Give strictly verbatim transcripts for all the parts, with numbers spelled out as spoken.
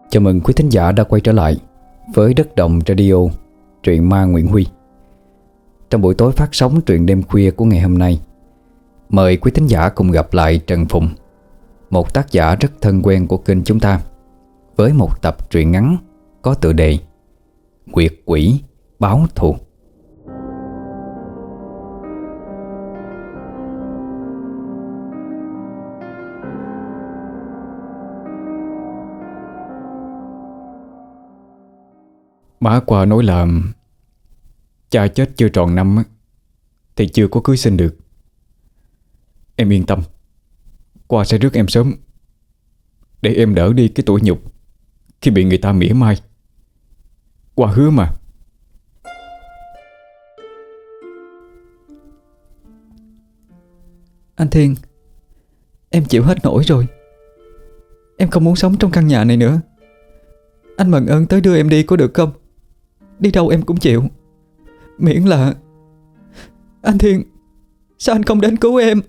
Chào mừng quý thính giả đã quay trở lại với Đất Đồng Radio, truyện ma Nguyễn Huy. Trong buổi tối phát sóng truyện đêm khuya của ngày hôm nay, mời quý thính giả cùng gặp lại Trần Phùng, một tác giả rất thân quen của kênh chúng ta, với một tập truyện ngắn có tựa đề Nguyệt Quỷ Báo Thù. Má qua nói là cha chết chưa tròn năm thì chưa có cưới xin được. Em yên tâm, qua sẽ rước em sớm, để em đỡ đi cái tủi nhục khi bị người ta mỉa mai. Qua hứa mà. Anh Thiên, em chịu hết nổi rồi. Em không muốn sống trong căn nhà này nữa. Anh mần ơn tới đưa em đi có được không? Đi đâu em cũng chịu, miễn là... Anh Thiên, sao anh không đến cứu em?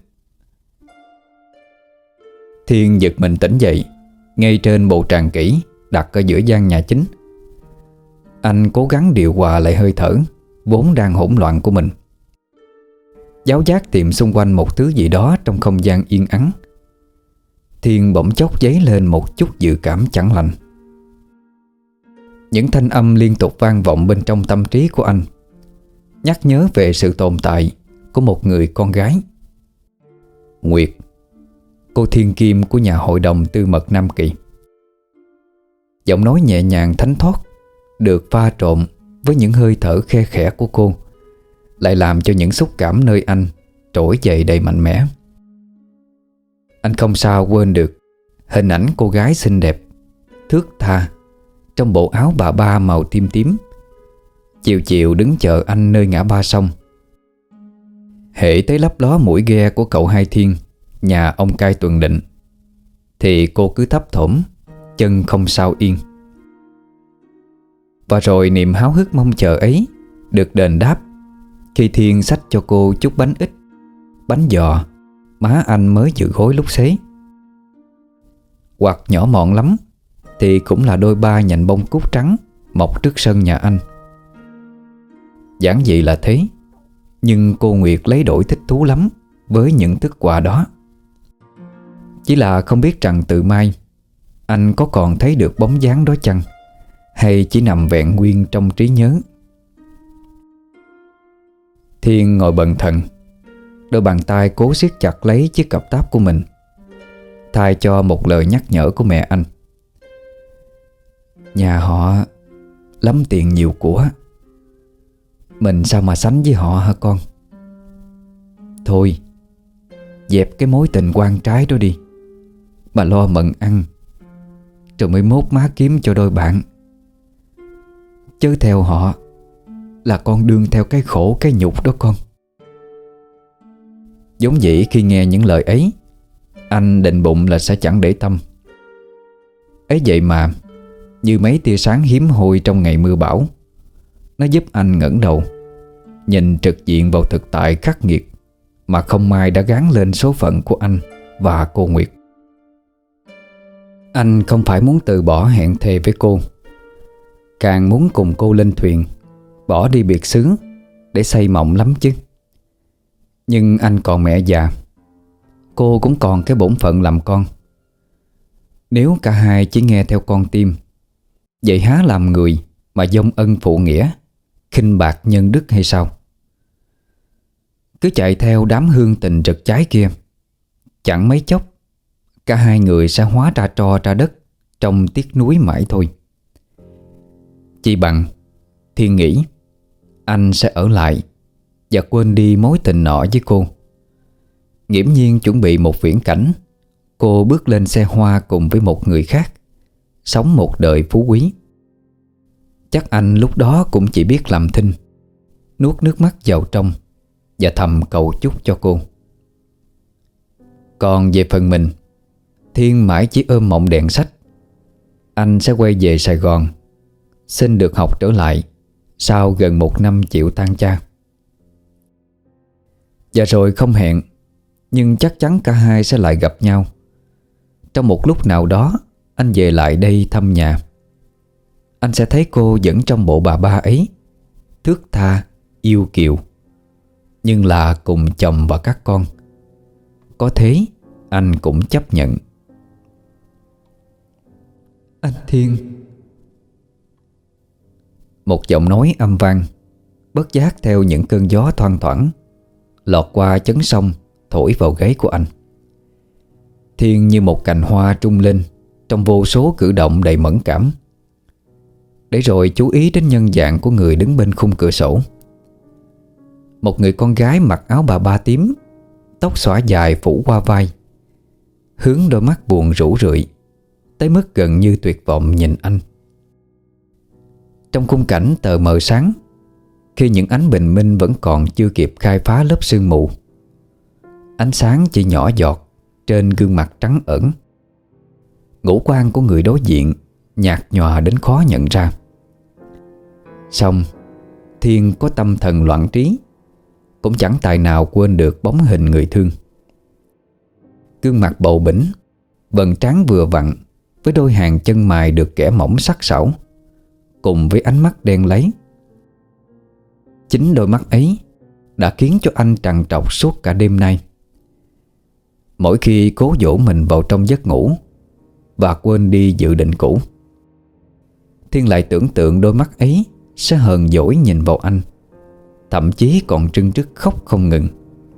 Thiên giật mình tỉnh dậy ngay trên bộ tràng kỷ đặt ở giữa gian nhà chính. Anh cố gắng điều hòa lại hơi thở vốn đang hỗn loạn của mình, giáo giác tìm xung quanh một thứ gì đó trong không gian yên ắng. Thiên bỗng chốc dấy lên một chút dự cảm chẳng lành. Những thanh âm liên tục vang vọng bên trong tâm trí của anh, nhắc nhớ về sự tồn tại của một người con gái, Nguyệt, cô thiên kim của nhà hội đồng Tư Mật Nam Kỳ. Giọng nói nhẹ nhàng thánh thoát được pha trộn với những hơi thở khe khẽ của cô, lại làm cho những xúc cảm nơi anh trỗi dậy đầy mạnh mẽ. Anh không sao quên được hình ảnh cô gái xinh đẹp, thướt tha, trong bộ áo bà ba màu tím tím, chiều chiều đứng chờ anh nơi ngã ba sông. Hễ tới lấp ló mũi ghe của cậu Hai Thiên, nhà ông cai Tuần Định, thì cô cứ thấp thỏm, chân không sao yên. Và rồi niềm háo hức mong chờ ấy được đền đáp khi Thiên xách cho cô chút bánh ít, bánh giò má anh mới dự gối lúc xế. Hoặc nhỏ mọn lắm thì cũng là đôi ba nhành bông cúc trắng mọc trước sân nhà anh. Giản dị là thế, nhưng cô Nguyệt lấy đổi thích thú lắm với những thức quà đó. Chỉ là không biết rằng từ mai anh có còn thấy được bóng dáng đó chăng, hay chỉ nằm vẹn nguyên trong trí nhớ. Thiên ngồi bần thần, đôi bàn tay cố siết chặt lấy chiếc cặp táp của mình, thay cho một lời nhắc nhở của mẹ anh. Nhà họ lắm tiền nhiều của, mình sao mà sánh với họ hả con? Thôi, dẹp cái mối tình quan trái đó đi, mà lo mận ăn, rồi mới mốt má kiếm cho đôi bạn. Chứ theo họ là con đương theo cái khổ cái nhục đó con. Giống dĩ khi nghe những lời ấy, anh định bụng là sẽ chẳng để tâm. Ấy vậy mà như mấy tia sáng hiếm hoi trong ngày mưa bão, nó giúp anh ngẩng đầu, nhìn trực diện vào thực tại khắc nghiệt mà không mai đã gán lên số phận của anh và cô Nguyệt. Anh không phải muốn từ bỏ hẹn thề với cô, càng muốn cùng cô lên thuyền, bỏ đi biệt xứ để xây mộng lắm chứ. Nhưng anh còn mẹ già, cô cũng còn cái bổn phận làm con. Nếu cả hai chỉ nghe theo con tim, vậy há làm người mà vong ân phụ nghĩa, khinh bạc nhân đức hay sao? Cứ chạy theo đám hương tình rực cháy kia, chẳng mấy chốc cả hai người sẽ hóa ra tro ra đất trong tiếc nuối mãi thôi. Chỉ bằng Thiên nghĩ anh sẽ ở lại và quên đi mối tình nọ với cô, nghiễm nhiên chuẩn bị một viễn cảnh cô bước lên xe hoa cùng với một người khác, sống một đời phú quý. Chắc anh lúc đó cũng chỉ biết làm thinh, nuốt nước mắt vào trong và thầm cầu chúc cho cô. Còn về phần mình, Thiên mãi chỉ ôm mộng đèn sách. Anh sẽ quay về Sài Gòn, xin được học trở lại sau gần một năm chịu tan cha. Và rồi không hẹn, nhưng chắc chắn cả hai sẽ lại gặp nhau. Trong một lúc nào đó, anh về lại đây thăm nhà, anh sẽ thấy cô vẫn trong bộ bà ba ấy, thướt tha, yêu kiều, nhưng là cùng chồng và các con. Có thế anh cũng chấp nhận. Anh Thiên. Một giọng nói âm vang, bất giác theo những cơn gió thoang thoảng, lọt qua chấn sông, thổi vào gáy của anh. Thiên như một cành hoa trung lên trong vô số cử động đầy mẫn cảm, để rồi chú ý đến nhân dạng của người đứng bên khung cửa sổ. Một người con gái mặc áo bà ba tím, tóc xõa dài phủ qua vai, hướng đôi mắt buồn rũ rượi tới mức gần như tuyệt vọng nhìn anh. Trong khung cảnh tờ mờ sáng, khi những ánh bình minh vẫn còn chưa kịp khai phá lớp sương mù, ánh sáng chỉ nhỏ giọt trên gương mặt trắng ẩn. Ngũ quan của người đối diện nhạt nhòa đến khó nhận ra. Song Thiên có tâm thần loạn trí, cũng chẳng tài nào quên được bóng hình người thương. Gương mặt bầu bĩnh, vầng trán vừa vặn với đôi hàng chân mày được kẻ mỏng sắc sảo, cùng với ánh mắt đen láy. Chính đôi mắt ấy đã khiến cho anh trằn trọc suốt cả đêm nay. Mỗi khi cố dỗ mình vào trong giấc ngủ và quên đi dự định cũ, Thiên lại tưởng tượng đôi mắt ấy sẽ hờn dỗi nhìn vào anh, thậm chí còn trưng trức khóc không ngừng.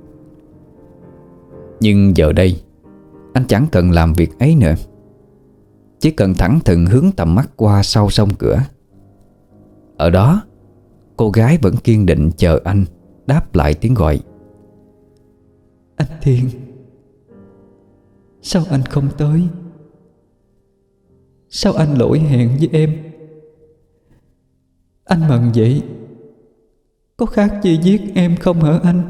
Nhưng giờ đây anh chẳng cần làm việc ấy nữa, chỉ cần thẳng thừng hướng tầm mắt qua sau song cửa. Ở đó, cô gái vẫn kiên định chờ anh đáp lại tiếng gọi. Anh Thiên, sao anh không tới? Sao anh lỗi hẹn với em? Anh mần vậy có khác gì giết em không hả anh?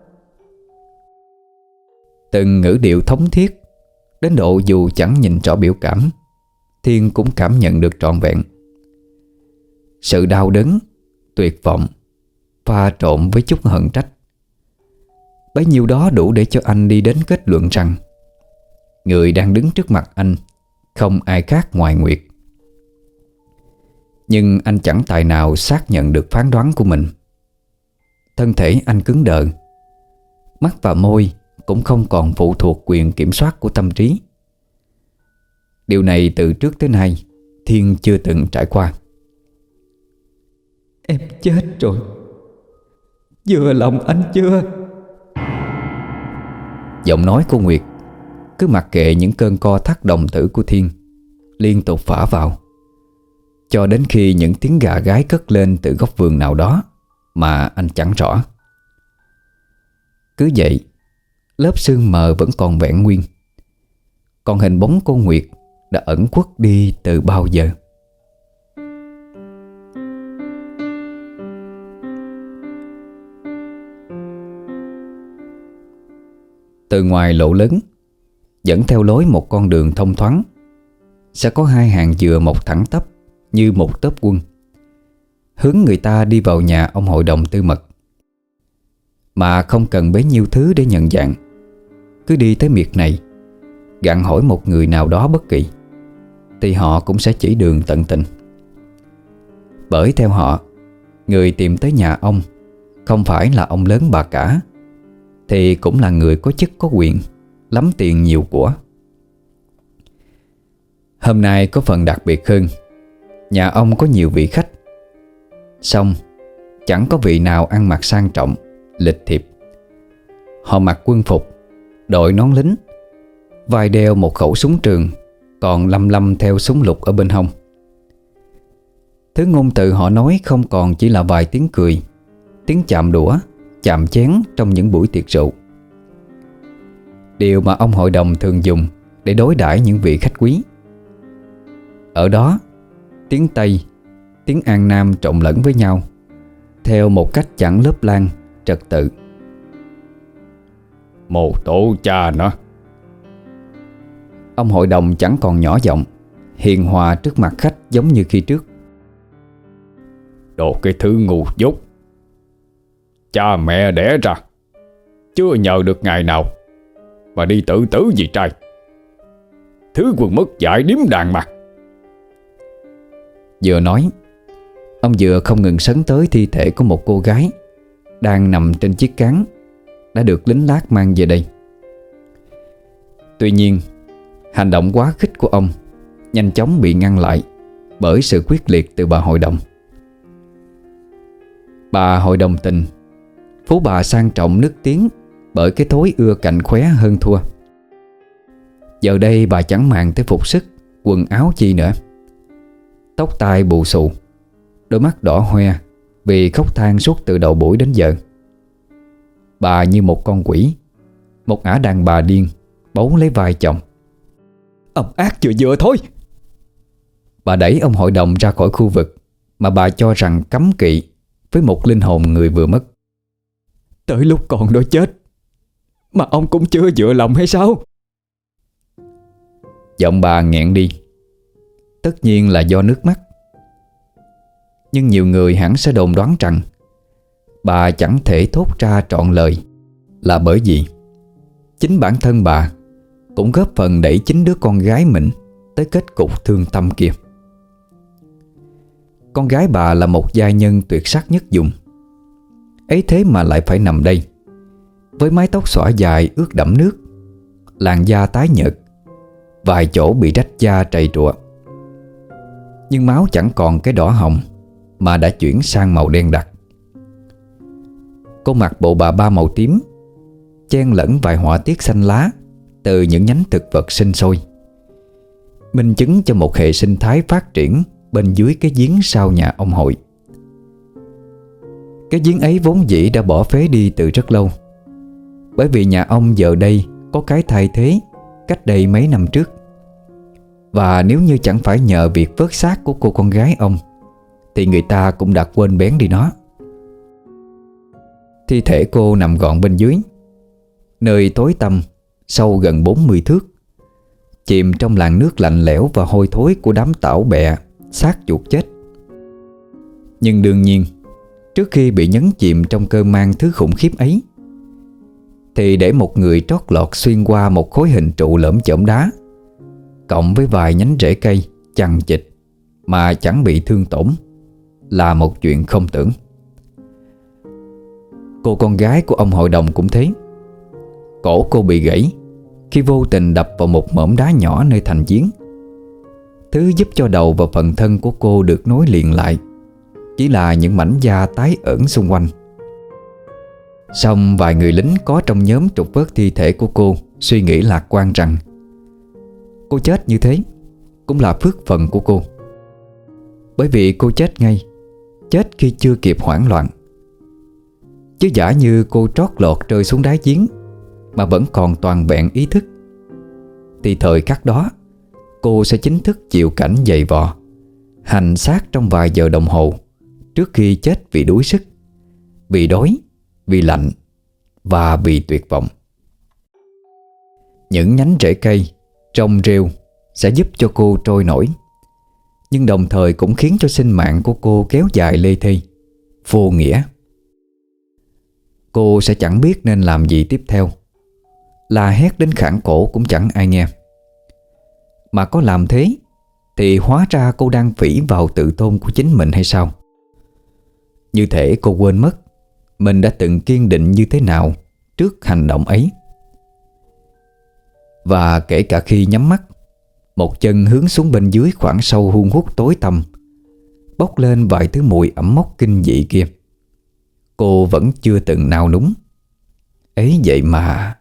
Từng ngữ điệu thống thiết đến độ dù chẳng nhìn rõ biểu cảm, Thiên cũng cảm nhận được trọn vẹn. Sự đau đớn, tuyệt vọng pha trộn với chút hận trách. Bấy nhiêu đó đủ để cho anh đi đến kết luận rằng người đang đứng trước mặt anh không ai khác ngoài Nguyệt. Nhưng anh chẳng tài nào xác nhận được phán đoán của mình. Thân thể anh cứng đờ, mắt và môi cũng không còn phụ thuộc quyền kiểm soát của tâm trí. Điều này từ trước tới nay Thiên chưa từng trải qua. Em chết rồi. Vừa lòng anh chưa? Giọng nói của Nguyệt cứ mặc kệ những cơn co thắt đồng tử của Thiên, liên tục phả vào, cho đến khi những tiếng gà gáy cất lên từ góc vườn nào đó mà anh chẳng rõ. Cứ vậy, lớp sương mờ vẫn còn vẹn nguyên, còn hình bóng cô Nguyệt đã ẩn khuất đi từ bao giờ. Từ ngoài lộ lớn dẫn theo lối một con đường thông thoáng, sẽ có hai hàng dừa mọc thẳng tắp như một tớp quân, hướng người ta đi vào nhà ông hội đồng tư mật. Mà không cần bấy nhiêu thứ để nhận dạng, cứ đi tới miệt này, gặng hỏi một người nào đó bất kỳ, thì họ cũng sẽ chỉ đường tận tình. Bởi theo họ, người tìm tới nhà ông không phải là ông lớn bà cả, thì cũng là người có chức có quyền, lắm tiền nhiều của. Hôm nay có phần đặc biệt hơn, nhà ông có nhiều vị khách, song chẳng có vị nào ăn mặc sang trọng, lịch thiệp. Họ mặc quân phục, đội nón lính, vai đeo một khẩu súng trường, còn lăm lăm theo súng lục ở bên hông. Thứ ngôn từ họ nói không còn chỉ là vài tiếng cười, tiếng chạm đũa, chạm chén trong những buổi tiệc rượu. Điều mà ông hội đồng thường dùng để đối đãi những vị khách quý. Ở đó, tiếng Tây, tiếng An Nam trộn lẫn với nhau, theo một cách chẳng lớp lang, trật tự. Mồ tổ cha nó. Ông hội đồng chẳng còn nhỏ giọng, hiền hòa trước mặt khách giống như khi trước. Đồ cái thứ ngu dốt, cha mẹ đẻ ra chưa nhờ được ngày nào mà đi tự tử gì trai. Thứ quần mất dạy điếm đàn mà. Vừa nói, ông vừa không ngừng sấn tới thi thể của một cô gái đang nằm trên chiếc cáng đã được lính lát mang về đây. Tuy nhiên, hành động quá khích của ông nhanh chóng bị ngăn lại bởi sự quyết liệt từ bà hội đồng. Bà hội đồng tình, phú bà sang trọng nức tiếng bởi cái thói ưa cạnh khóe hơn thua. Giờ đây bà chẳng màng tới phục sức, quần áo chi nữa. Tóc tai bù xù, đôi mắt đỏ hoe vì khóc than suốt từ đầu buổi đến giờ. Bà như một con quỷ, một ả đàn bà điên bấu lấy vai chồng. Ầm ác vừa vừa thôi. Bà đẩy ông hội đồng ra khỏi khu vực mà bà cho rằng cấm kỵ với một linh hồn người vừa mất. Tới lúc còn đôi chết mà ông cũng chưa vừa lòng hay sao? Giọng bà nghẹn đi. Tất nhiên là do nước mắt. Nhưng nhiều người hẳn sẽ đồn đoán rằng bà chẳng thể thốt ra trọn lời là bởi vì chính bản thân bà cũng góp phần đẩy chính đứa con gái mình tới kết cục thương tâm kia. Con gái bà là một giai nhân tuyệt sắc nhất vùng. Ấy thế mà lại phải nằm đây, với mái tóc xõa dài ướt đẫm nước, làn da tái nhợt, vài chỗ bị rách da trầy trụa. Nhưng máu chẳng còn cái đỏ hồng mà đã chuyển sang màu đen đặc. Cô mặc bộ bà ba màu tím, chen lẫn vài họa tiết xanh lá từ những nhánh thực vật sinh sôi, minh chứng cho một hệ sinh thái phát triển bên dưới cái giếng sau nhà ông hội. Cái giếng ấy vốn dĩ đã bỏ phế đi từ rất lâu, bởi vì nhà ông giờ đây có cái thay thế cách đây mấy năm trước. Và nếu như chẳng phải nhờ việc vớt xác của cô con gái ông thì người ta cũng đã quên bén đi nó. Thi thể cô nằm gọn bên dưới, nơi tối tăm sâu gần bốn mươi thước, chìm trong làn nước lạnh lẽo và hôi thối của đám tảo bẹ xác chuột chết. Nhưng đương nhiên, trước khi bị nhấn chìm trong cơn mang thứ khủng khiếp ấy, thì để một người trót lọt xuyên qua một khối hình trụ lởm chởm đá, cộng với vài nhánh rễ cây chằng chịt mà chẳng bị thương tổn, là một chuyện không tưởng. Cô con gái của ông hội đồng cũng thế. Cổ cô bị gãy khi vô tình đập vào một mỏm đá nhỏ nơi thành giếng. Thứ giúp cho đầu và phần thân của cô được nối liền lại chỉ là những mảnh da tái ẩn xung quanh. Song vài người lính có trong nhóm trục vớt thi thể của cô suy nghĩ lạc quan rằng cô chết như thế cũng là phước phần của cô, bởi vì cô chết ngay, chết khi chưa kịp hoảng loạn. Chứ giả như cô trót lọt rơi xuống đáy giếng mà vẫn còn toàn vẹn ý thức, thì thời khắc đó cô sẽ chính thức chịu cảnh dày vò, hành xác trong vài giờ đồng hồ trước khi chết vì đuối sức, vì đói, vì lạnh và vì tuyệt vọng. Những nhánh rễ cây, rong rêu sẽ giúp cho cô trôi nổi, nhưng đồng thời cũng khiến cho sinh mạng của cô kéo dài lê thê, vô nghĩa. Cô sẽ chẳng biết nên làm gì tiếp theo. La hét đến khản cổ cũng chẳng ai nghe. Mà có làm thế thì hóa ra cô đang phỉ vào tự tôn của chính mình hay sao? Như thể cô quên mất mình đã từng kiên định như thế nào trước hành động ấy. Và kể cả khi nhắm mắt, một chân hướng xuống bên dưới khoảng sâu hun hút tối tăm, bốc lên vài thứ mùi ẩm mốc kinh dị kia, cô vẫn chưa từng nao núng. Ấy vậy mà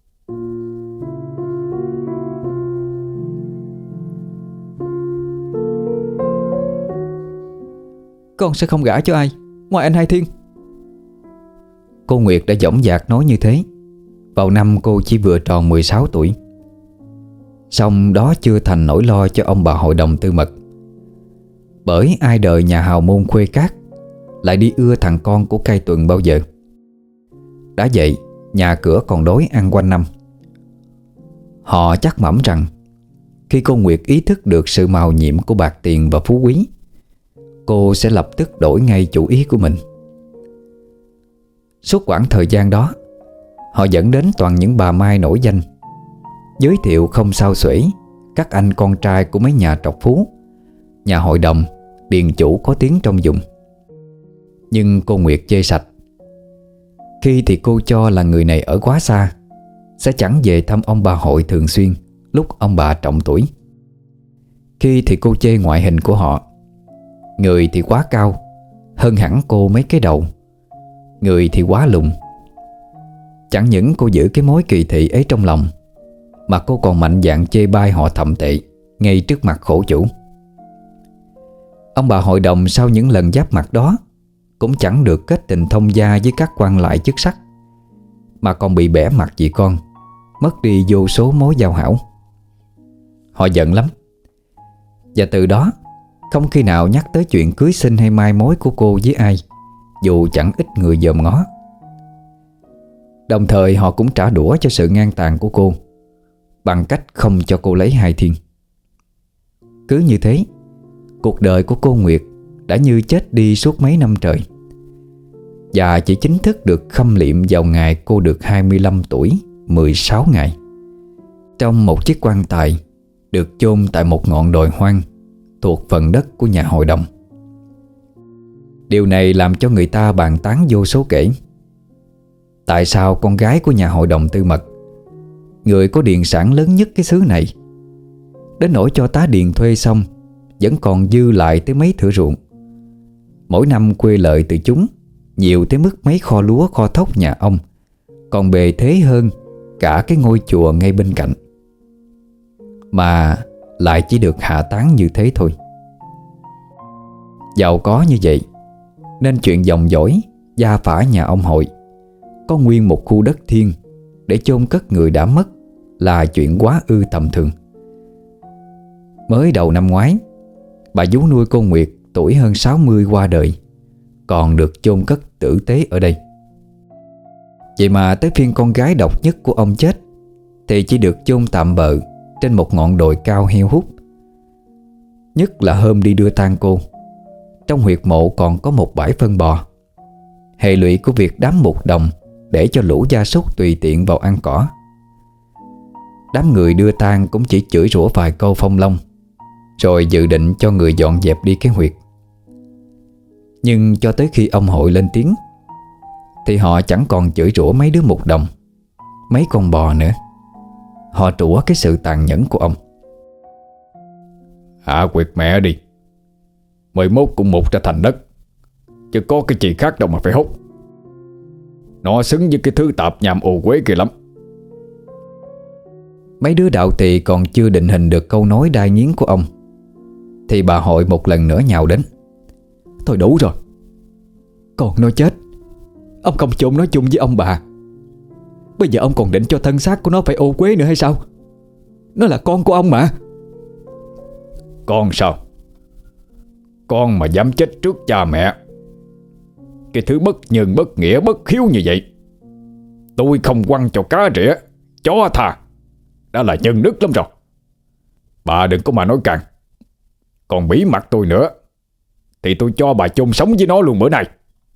con sẽ không gả cho ai ngoài anh Hai Thiên. Cô Nguyệt đã dõng dạc nói như thế vào năm cô chỉ vừa tròn mười sáu tuổi. Song đó chưa thành nỗi lo cho ông bà hội đồng Tư Mật, bởi ai đời nhà hào môn Khuê Cát lại đi ưa thằng con của Cai Tuần bao giờ. Đã vậy, nhà cửa còn đói ăn quanh năm. Họ chắc mẩm rằng khi cô Nguyệt ý thức được sự màu nhiệm của bạc tiền và phú quý, cô sẽ lập tức đổi ngay chủ ý của mình. Suốt quãng thời gian đó, họ dẫn đến toàn những bà mai nổi danh, giới thiệu không sao xuể các anh con trai của mấy nhà trọc phú, nhà hội đồng điền chủ có tiếng trong vùng. Nhưng cô Nguyệt chê sạch. Khi thì cô cho là người này ở quá xa, sẽ chẳng về thăm ông bà Hội thường xuyên lúc ông bà trọng tuổi. Khi thì cô chê ngoại hình của họ. Người thì quá cao, hơn hẳn cô mấy cái đầu. Người thì quá lùn. Chẳng những cô giữ cái mối kỳ thị ấy trong lòng, mà cô còn mạnh dạn chê bai họ thậm tệ ngay trước mặt khổ chủ. Ông bà hội đồng sau những lần giáp mặt đó cũng chẳng được kết tình thông gia với các quan lại chức sắc, mà còn bị bẻ mặt vì con, mất đi vô số mối giao hảo. Họ giận lắm, và từ đó không khi nào nhắc tới chuyện cưới xin hay mai mối của cô với ai, dù chẳng ít người dòm ngó. Đồng thời họ cũng trả đũa cho sự ngang tàn của cô bằng cách không cho cô lấy hai thiên. Cứ như thế, cuộc đời của cô Nguyệt đã như chết đi suốt mấy năm trời, và chỉ chính thức được khâm liệm vào ngày cô được hai mươi lăm tuổi mười sáu ngày, trong một chiếc quan tài được chôn tại một ngọn đồi hoang thuộc phần đất của nhà hội đồng. Điều này làm cho người ta bàn tán vô số kể. Tại sao con gái của nhà hội đồng Tư Mật, người có điền sản lớn nhất cái xứ này, đến nỗi cho tá điền thuê xong vẫn còn dư lại tới mấy thửa ruộng, mỗi năm quê lợi từ chúng nhiều tới mức mấy kho lúa kho thóc nhà ông còn bề thế hơn cả cái ngôi chùa ngay bên cạnh, mà lại chỉ được hạ tán như thế thôi. Giàu có như vậy nên chuyện dòng dõi gia phả nhà ông Hội có nguyên một khu đất thiêng để chôn cất người đã mất là chuyện quá ư tầm thường. Mới đầu năm ngoái, bà vú nuôi cô Nguyệt tuổi hơn sáu mươi qua đời, còn được chôn cất tử tế ở đây. Vậy mà tới phiên con gái độc nhất của ông chết thì chỉ được chôn tạm bợ trên một ngọn đồi cao heo hút. Nhất là hôm đi đưa tang cô, trong huyệt mộ còn có một bãi phân bò, hệ lụy của việc đám mục đồng để cho lũ gia súc tùy tiện vào ăn cỏ. Đám người đưa tang cũng chỉ chửi rủa vài câu phong long, rồi dự định cho người dọn dẹp đi cái huyệt. Nhưng cho tới khi ông Hội lên tiếng thì họ chẳng còn chửi rủa mấy đứa mục đồng, mấy con bò nữa. Họ trủa cái sự tàn nhẫn của ông. Hạ quyệt mẹ đi, mười mốt cũng mục ra thành đất, chứ có cái gì khác đâu mà phải hút. Nó xứng với cái thứ tạp nham ô quế kia lắm. Mấy đứa đạo tỳ còn chưa định hình được câu nói đai nghiến của ông thì bà Hội một lần nữa nhào đến. Thôi đủ rồi, còn nó chết, ông không chôn nó chung với ông bà. Bây giờ ông còn định cho thân xác của nó phải ô quế nữa hay sao? Nó là con của ông mà. Con sao? Con mà dám chết trước cha mẹ, cái thứ bất nhân bất nghĩa bất hiếu như vậy, tôi không quăng cho cá rỉa chó thà đã là nhân đức lắm rồi. Bà đừng có mà nói càng. Còn bí mặt tôi nữa thì tôi cho bà chôn sống với nó luôn bữa nay.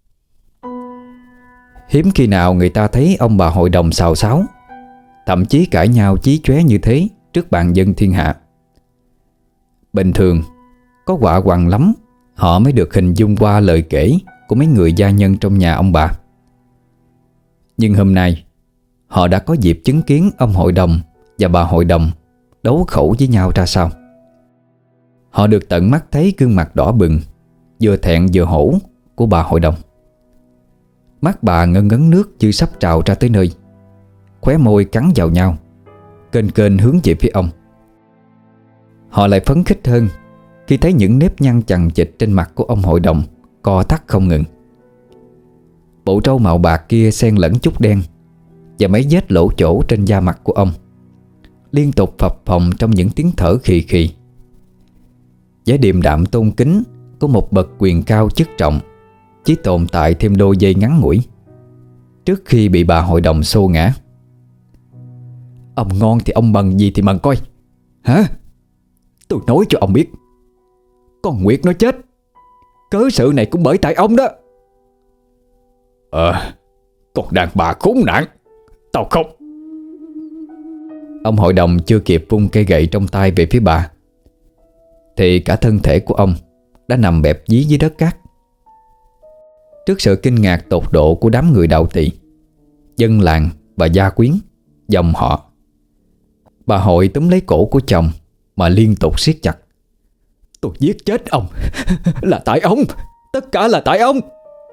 Hiếm khi nào người ta thấy ông bà hội đồng xào xáo, thậm chí cãi nhau chí chóe như thế trước bàn dân thiên hạ. Bình thường có quạ quằn lắm họ mới được hình dung qua lời kể của mấy người gia nhân trong nhà ông bà. Nhưng hôm nay họ đã có dịp chứng kiến ông hội đồng và bà hội đồng đấu khẩu với nhau ra sao. Họ được tận mắt thấy gương mặt đỏ bừng, vừa thẹn vừa hổ của bà hội đồng. Mắt bà ngân ngấn nước như sắp trào ra tới nơi, khóe môi cắn vào nhau, kênh kênh hướng về phía ông. Họ lại phấn khích hơn khi thấy những nếp nhăn chằng chịt trên mặt của ông hội đồng co thắt không ngừng. Bộ râu màu bạc kia xen lẫn chút đen, và mấy vết lỗ chỗ trên da mặt của ông liên tục phập phồng trong những tiếng thở khì khì. Vẻ điềm đạm tôn kính của một bậc quyền cao chức trọng chỉ tồn tại thêm đôi giây ngắn ngủi trước khi bị bà hội đồng xô ngã. Ông ngon thì ông bằng gì thì bằng coi. Hả? Tôi nói cho ông biết, con Nguyệt nó chết, cớ sự này cũng bởi tại ông đó. Ờ, con đàn bà khốn nạn, tao không. Ông hội đồng chưa kịp vung cây gậy trong tay về phía bà thì cả thân thể của ông đã nằm bẹp dí dưới đất cát. Trước sự kinh ngạc tột độ của đám người đạo tỵ, dân làng và gia quyến, dòng họ, bà Hội túm lấy cổ của chồng mà liên tục siết chặt. Tôi giết chết ông. Là tại ông. Tất cả là tại ông.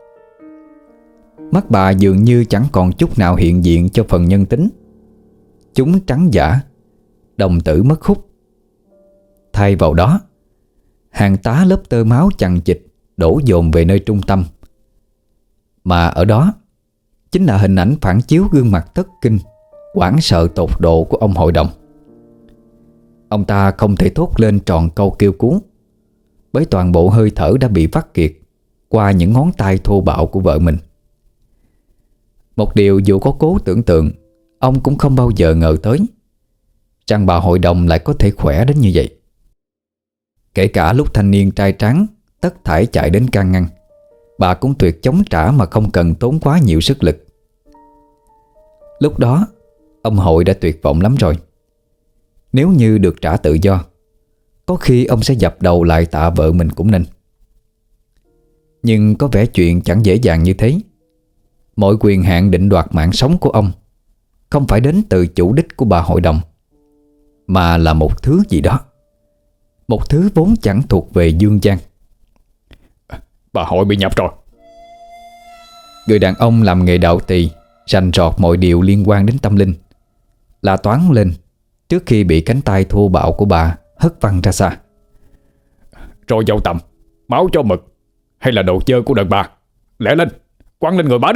Mắt bà dường như chẳng còn chút nào hiện diện cho phần nhân tính. Chúng trắng dã, đồng tử mất hút. Thay vào đó, hàng tá lớp tơ máu chằng chịt đổ dồn về nơi trung tâm. Mà ở đó chính là hình ảnh phản chiếu gương mặt thất kinh, hoảng sợ tột độ của ông hội đồng. Ông ta không thể thốt lên tròn câu kêu cứu, bởi toàn bộ hơi thở đã bị vắt kiệt qua những ngón tay thô bạo của vợ mình. Một điều dù có cố tưởng tượng, ông cũng không bao giờ ngờ tới rằng bà hội đồng lại có thể khỏe đến như vậy. Kể cả lúc thanh niên trai tráng tất thảy chạy đến can ngăn, bà cũng tuyệt chống trả mà không cần tốn quá nhiều sức lực. Lúc đó ông Hội đã tuyệt vọng lắm rồi. Nếu như được trả tự do, có khi ông sẽ dập đầu lại tạ vợ mình cũng nên. Nhưng có vẻ chuyện chẳng dễ dàng như thế. Mọi quyền hạn định đoạt mạng sống của ông không phải đến từ chủ đích của bà hội đồng, mà là một thứ gì đó, một thứ vốn chẳng thuộc về Dương Giang. Bà Hội bị nhập rồi. Người đàn ông làm nghề đạo tỳ, rành rọt mọi điều liên quan đến tâm linh, la toáng lên trước khi bị cánh tay thô bạo của bà hất văng ra xa. Rồi dâu tầm, máu cho mực, hay là đồ chơi của đàn bà? Lẹ lên, quăng lên người bà đi.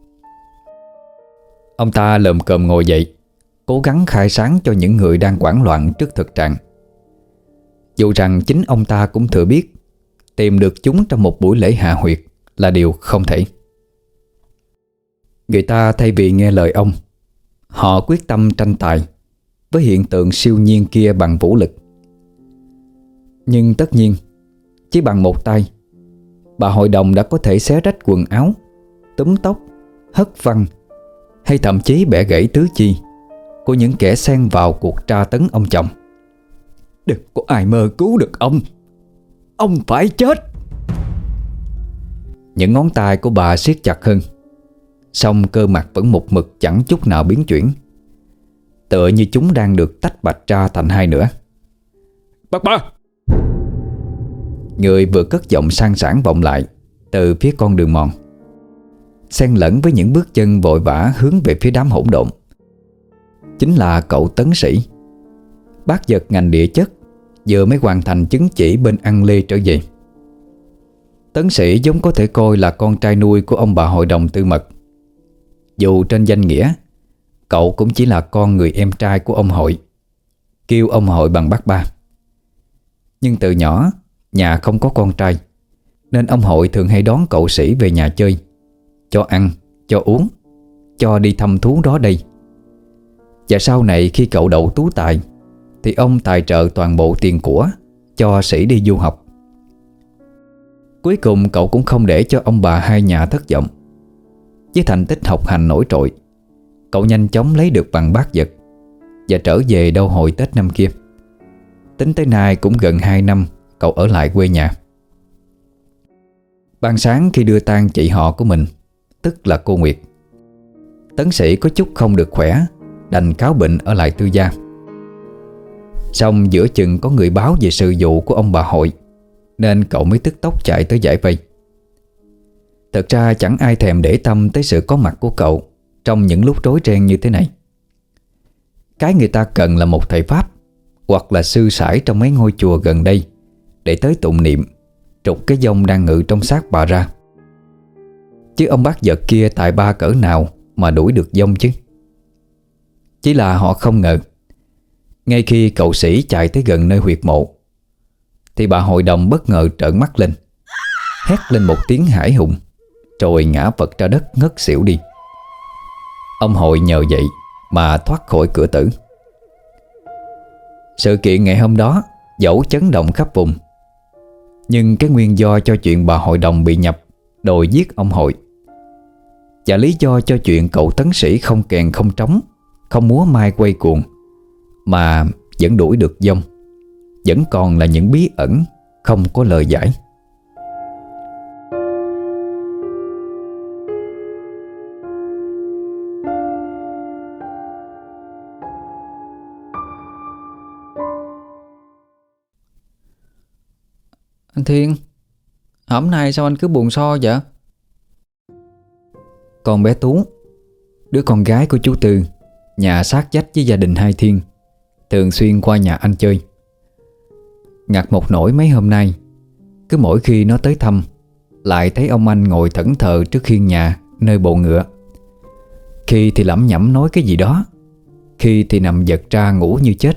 Ông ta lồm cồm ngồi dậy, cố gắng khai sáng cho những người đang hoảng loạn trước thực trạng. Dù rằng chính ông ta cũng thừa biết tìm được chúng trong một buổi lễ hạ huyệt là điều không thể. Người ta thay vì nghe lời ông, họ quyết tâm tranh tài với hiện tượng siêu nhiên kia bằng vũ lực. Nhưng tất nhiên, chỉ bằng một tay, bà hội đồng đã có thể xé rách quần áo, túm tóc, hất văng, hay thậm chí bẻ gãy tứ chi của những kẻ xen vào cuộc tra tấn ông chồng. Đừng có ai mơ cứu được ông. Ông phải chết. Những ngón tay của bà siết chặt hơn, song cơ mặt vẫn một mực chẳng chút nào biến chuyển, tựa như chúng đang được tách bạch ra thành hai nửa. Bác ba! Người vừa cất giọng sang sảng vọng lại từ phía con đường mòn, xen lẫn với những bước chân vội vã hướng về phía đám hỗn độn. Chính là cậu Tấn Sĩ, bác giật ngành địa chất, vừa mới hoàn thành chứng chỉ bên Ăn Lê trở về. Tấn Sĩ giống có thể coi là con trai nuôi của ông bà hội đồng Tư Mật. Dù trên danh nghĩa, cậu cũng chỉ là con người em trai của ông Hội, kêu ông Hội bằng bác ba. Nhưng từ nhỏ, nhà không có con trai, nên ông Hội thường hay đón cậu Sĩ về nhà chơi, cho ăn, cho uống, cho đi thăm thú đó đây. Và sau này khi cậu đậu tú tài, thì ông tài trợ toàn bộ tiền của cho Sĩ đi du học. Cuối cùng cậu cũng không để cho ông bà hai nhà thất vọng. Với thành tích học hành nổi trội, cậu nhanh chóng lấy được bằng bác vật và trở về đâu hồi Tết năm kia. Tính tới nay cũng gần hai năm cậu ở lại quê nhà. Ban sáng khi đưa tang chị họ của mình, tức là cô Nguyệt, Tấn Sĩ có chút không được khỏe, đành cáo bệnh ở lại tư gia. Xong giữa chừng có người báo về sự vụ của ông bà Hội, nên cậu mới tức tốc chạy tới giải vây. Thật ra chẳng ai thèm để tâm tới sự có mặt của cậu trong những lúc rối ren như thế này. Cái người ta cần là một thầy Pháp hoặc là sư sãi trong mấy ngôi chùa gần đây để tới tụng niệm, trục cái vong đang ngự trong xác bà ra. Chứ ông bác vật kia tài ba cỡ nào mà đuổi được vong chứ. Chỉ là họ không ngờ, ngay khi cậu Sĩ chạy tới gần nơi huyệt mộ, thì bà hội đồng bất ngờ trợn mắt lên, hét lên một tiếng hãi hùng, rồi ngã vật ra đất ngất xỉu đi. Ông Hội nhờ vậy mà thoát khỏi cửa tử. Sự kiện ngày hôm đó dẫu chấn động khắp vùng, nhưng cái nguyên do cho chuyện bà hội đồng bị nhập đòi giết ông Hội, và lý do cho chuyện cậu Tấn Sĩ không kèn không trống, không múa mai quay cuồng mà vẫn đuổi được vong, vẫn còn là những bí ẩn không có lời giải. Anh Thiên, hôm nay sao anh cứ buồn so vậy? Con bé Tú, đứa con gái của chú Tư, nhà sát vách với gia đình hai Thiên, thường xuyên qua nhà anh chơi. Ngặt một nỗi mấy hôm nay, cứ mỗi khi nó tới thăm, lại thấy ông anh ngồi thẫn thờ trước hiên nhà nơi bộ ngựa. Khi thì lẩm nhẩm nói cái gì đó, khi thì nằm giật ra ngủ như chết.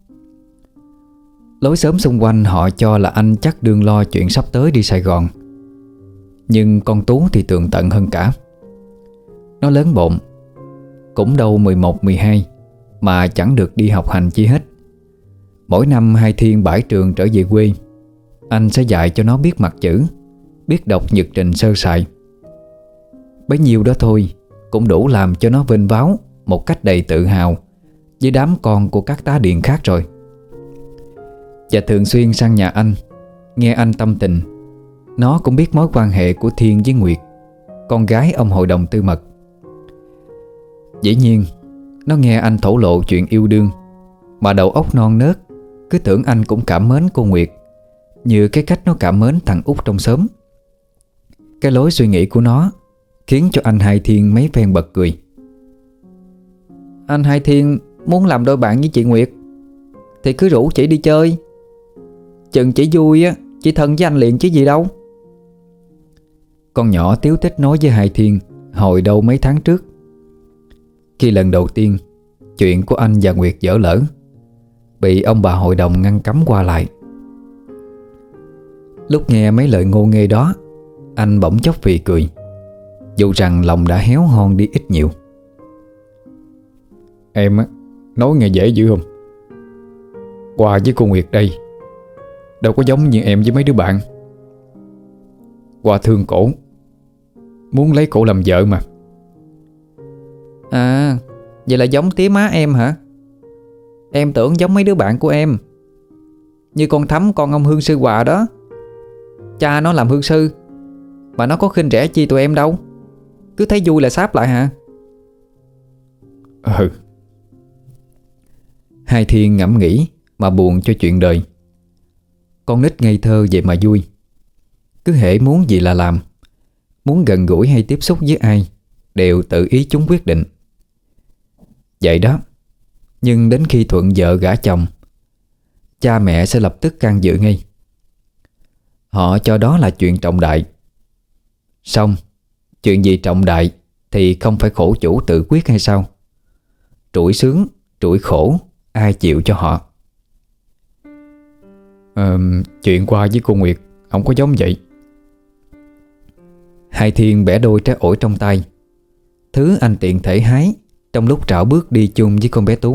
Lối xóm xung quanh họ cho là anh chắc đương lo chuyện sắp tới đi Sài Gòn. Nhưng con Tú thì tường tận hơn cả. Nó lớn bộn, cũng đâu mười một mười hai mà chẳng được đi học hành chi hết. Mỗi năm hai Thiên bãi trường trở về quê, anh sẽ dạy cho nó biết mặt chữ, biết đọc nhật trình sơ sài. Bấy nhiêu đó thôi cũng đủ làm cho nó vênh váo một cách đầy tự hào với đám con của các tá điền khác rồi. Và thường xuyên sang nhà anh, nghe anh tâm tình. Nó cũng biết mối quan hệ của Thiên với Nguyệt, con gái ông hội đồng tư mật. Dĩ nhiên nó nghe anh thổ lộ chuyện yêu đương mà đầu óc non nớt, cứ tưởng anh cũng cảm mến cô Nguyệt như cái cách nó cảm mến thằng út trong xóm. Cái lối suy nghĩ của nó khiến cho anh Hai Thiên mấy phen bật cười. Anh Hai Thiên muốn làm đôi bạn với chị Nguyệt thì cứ rủ chị đi chơi. Chừng chị vui á, chị thân với anh liền chứ gì đâu. Con nhỏ tiếu tích nói với Hai Thiên hồi đâu mấy tháng trước, khi lần đầu tiên chuyện của anh và Nguyệt dở lỡ, bị ông bà hội đồng ngăn cấm qua lại. Lúc nghe mấy lời ngô nghê đó, anh bỗng chốc phì cười, dù rằng lòng đã héo hon đi ít nhiều. Em á, nói nghe dễ dữ không? Qua với cô Nguyệt đây đâu có giống như em với mấy đứa bạn. Qua thương cổ, muốn lấy cổ làm vợ mà. À, vậy là giống tía má em hả? Em tưởng giống mấy đứa bạn của em, như con Thắm con ông Hương sư Hòa đó. Cha nó làm hương sư mà nó có khinh rẻ chi tụi em đâu, cứ thấy vui là sáp lại hả? Ừ. Hai Thiên ngẫm nghĩ mà buồn cho chuyện đời. Con nít ngây thơ vậy mà vui, cứ hễ muốn gì là làm, muốn gần gũi hay tiếp xúc với ai đều tự ý chúng quyết định. Vậy đó, nhưng đến khi thuận vợ gả chồng, cha mẹ sẽ lập tức can dự ngay. Họ cho đó là chuyện trọng đại. Xong, chuyện gì trọng đại thì không phải khổ chủ tự quyết hay sao? Trũi sướng, trũi khổ, ai chịu cho họ? Ờ, chuyện qua với cô Nguyệt không có giống vậy. Hai Thiên bẻ đôi trái ổi trong tay, thứ anh tiện thể hái trong lúc trảo bước đi chung với con bé Tú.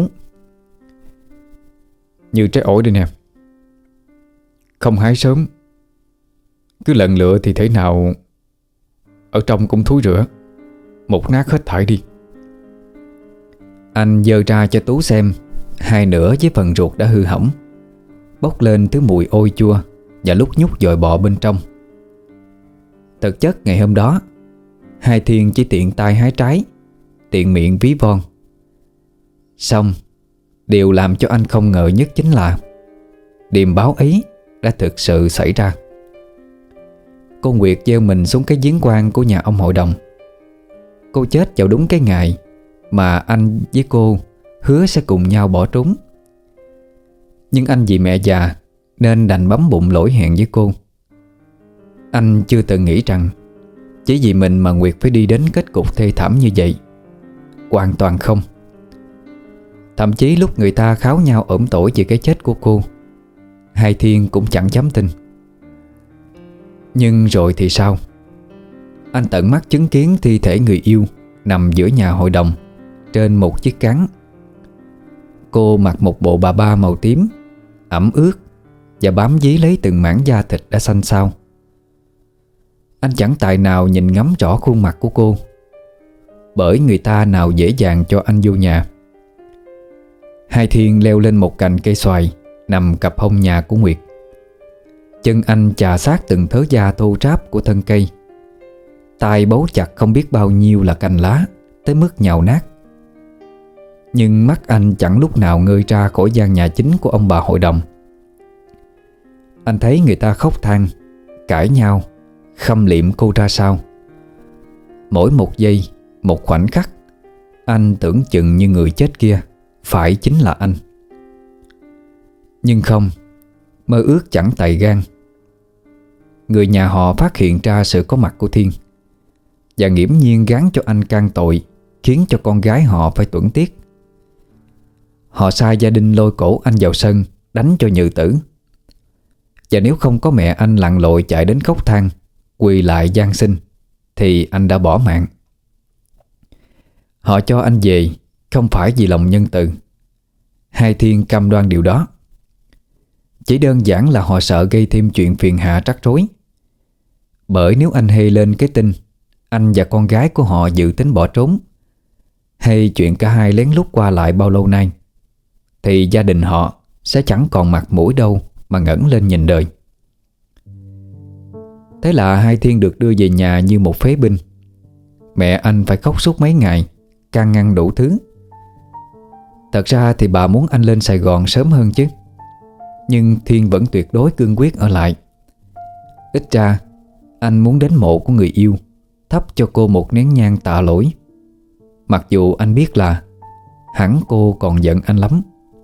Như trái ổi đây nè, không hái sớm, cứ lần lựa thì thế nào ở trong cũng thúi rữa, một nát hết thải đi. Anh giơ ra cho Tú xem hai nửa với phần ruột đã hư hỏng, bốc lên thứ mùi ôi chua và lúc nhúc dòi bọ bên trong. Thực chất ngày hôm đó, Hai Thiên chỉ tiện tay hái trái, tiện miệng ví von. Xong, điều làm cho anh không ngờ nhất chính là điềm báo ấy đã thực sự xảy ra. Cô Nguyệt gieo mình xuống cái giếng quan của nhà ông hội đồng. Cô chết vào đúng cái ngày mà anh với cô hứa sẽ cùng nhau bỏ trốn. Nhưng anh vì mẹ già nên đành bấm bụng lỗi hẹn với cô. Anh chưa từng nghĩ rằng chỉ vì mình mà Nguyệt phải đi đến kết cục thê thảm như vậy. Hoàn toàn không. Thậm chí lúc người ta kháo nhau ổm tội về cái chết của cô, Hai Thiên cũng chẳng dám tin. Nhưng rồi thì sao? Anh tận mắt chứng kiến thi thể người yêu nằm giữa nhà hội đồng trên một chiếc cáng. Cô mặc một bộ bà ba màu tím, ẩm ướt và bám víu lấy từng mảng da thịt đã xanh xao. Anh chẳng tài nào nhìn ngắm rõ khuôn mặt của cô, bởi người ta nào dễ dàng cho anh vô nhà. Hai Thiên leo lên một cành cây xoài nằm cặp hông nhà của Nguyệt. Chân anh chà sát từng thớ da thô ráp của thân cây, tay bấu chặt không biết bao nhiêu là cành lá tới mức nhào nát. Nhưng mắt anh chẳng lúc nào ngơi ra khỏi gian nhà chính của ông bà hội đồng. Anh thấy người ta khóc than, cãi nhau, khâm liệm cô ra sao. Mỗi một giây, một khoảnh khắc, anh tưởng chừng như người chết kia phải chính là anh. Nhưng không, mơ ước chẳng tày gan. Người nhà họ phát hiện ra sự có mặt của Thiên và nghiễm nhiên gán cho anh can tội, khiến cho con gái họ phải tuẫn tiết. Họ sai gia đình lôi cổ anh vào sân, đánh cho nhừ tử. Và nếu không có mẹ anh lặn lội chạy đến khóc than, quỳ lại van xin, thì anh đã bỏ mạng. Họ cho anh về không phải vì lòng nhân từ. Hai Thiên cam đoan điều đó. Chỉ đơn giản là họ sợ gây thêm chuyện phiền hà rắc rối. Bởi nếu anh hay lên cái tin anh và con gái của họ dự tính bỏ trốn, hay chuyện cả hai lén lút qua lại bao lâu nay, thì gia đình họ sẽ chẳng còn mặt mũi đâu mà ngẩng lên nhìn đời. Thế là Hai Thiên được đưa về nhà như một phế binh. Mẹ anh phải khóc suốt mấy ngày, can ngăn đủ thứ. Thật ra thì bà muốn anh lên Sài Gòn sớm hơn chứ, nhưng Thiên vẫn tuyệt đối cương quyết ở lại. Ít ra anh muốn đến mộ của người yêu, thắp cho cô một nén nhang tạ lỗi. Mặc dù anh biết là hẳn cô còn giận anh lắm.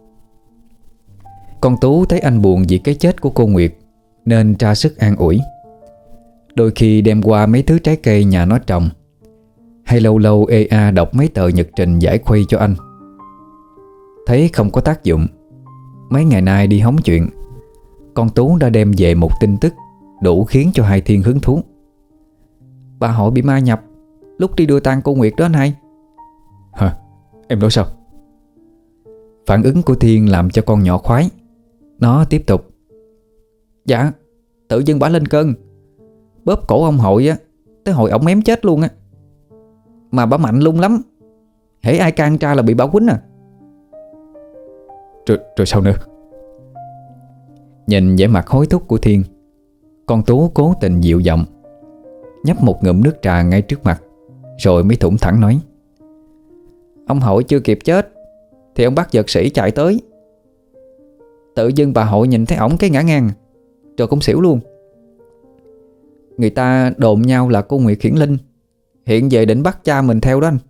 Con Tú thấy anh buồn vì cái chết của cô Nguyệt nên ra sức an ủi. Đôi khi đem qua mấy thứ trái cây nhà nó trồng, hay lâu lâu ê a đọc mấy tờ nhật trình giải khuây cho anh. Thấy không có tác dụng, mấy ngày nay đi hóng chuyện, con Tú đã đem về một tin tức đủ khiến cho Hai Thiên hứng thú. Bà hội bị ma nhập lúc đi đưa tang cô Nguyệt đó anh hai. Hả? Em nói sao? Phản ứng của Thiên làm cho con nhỏ khoái. Nó tiếp tục: Dạ, tự dưng bả lên cơn, bóp cổ ông hội á, tới hồi ổng mém chết luôn á. Mà bả mạnh lung lắm, hễ ai can tra là bị bả quýnh à. Rồi, rồi sao nữa? Nhìn vẻ mặt hối thúc của Thiên, con Tú cố tình dịu giọng, nhấp một ngụm nước trà ngay trước mặt, rồi mới thủng thẳng nói: Ông hội chưa kịp chết thì ông bắt dật sĩ chạy tới. Tự dưng bà hội nhìn thấy ổng cái ngã ngang, rồi cũng xỉu luôn. Người ta đồn nhau là cô Nguyệt Hiển Linh hiện về định bắt cha mình theo đó anh.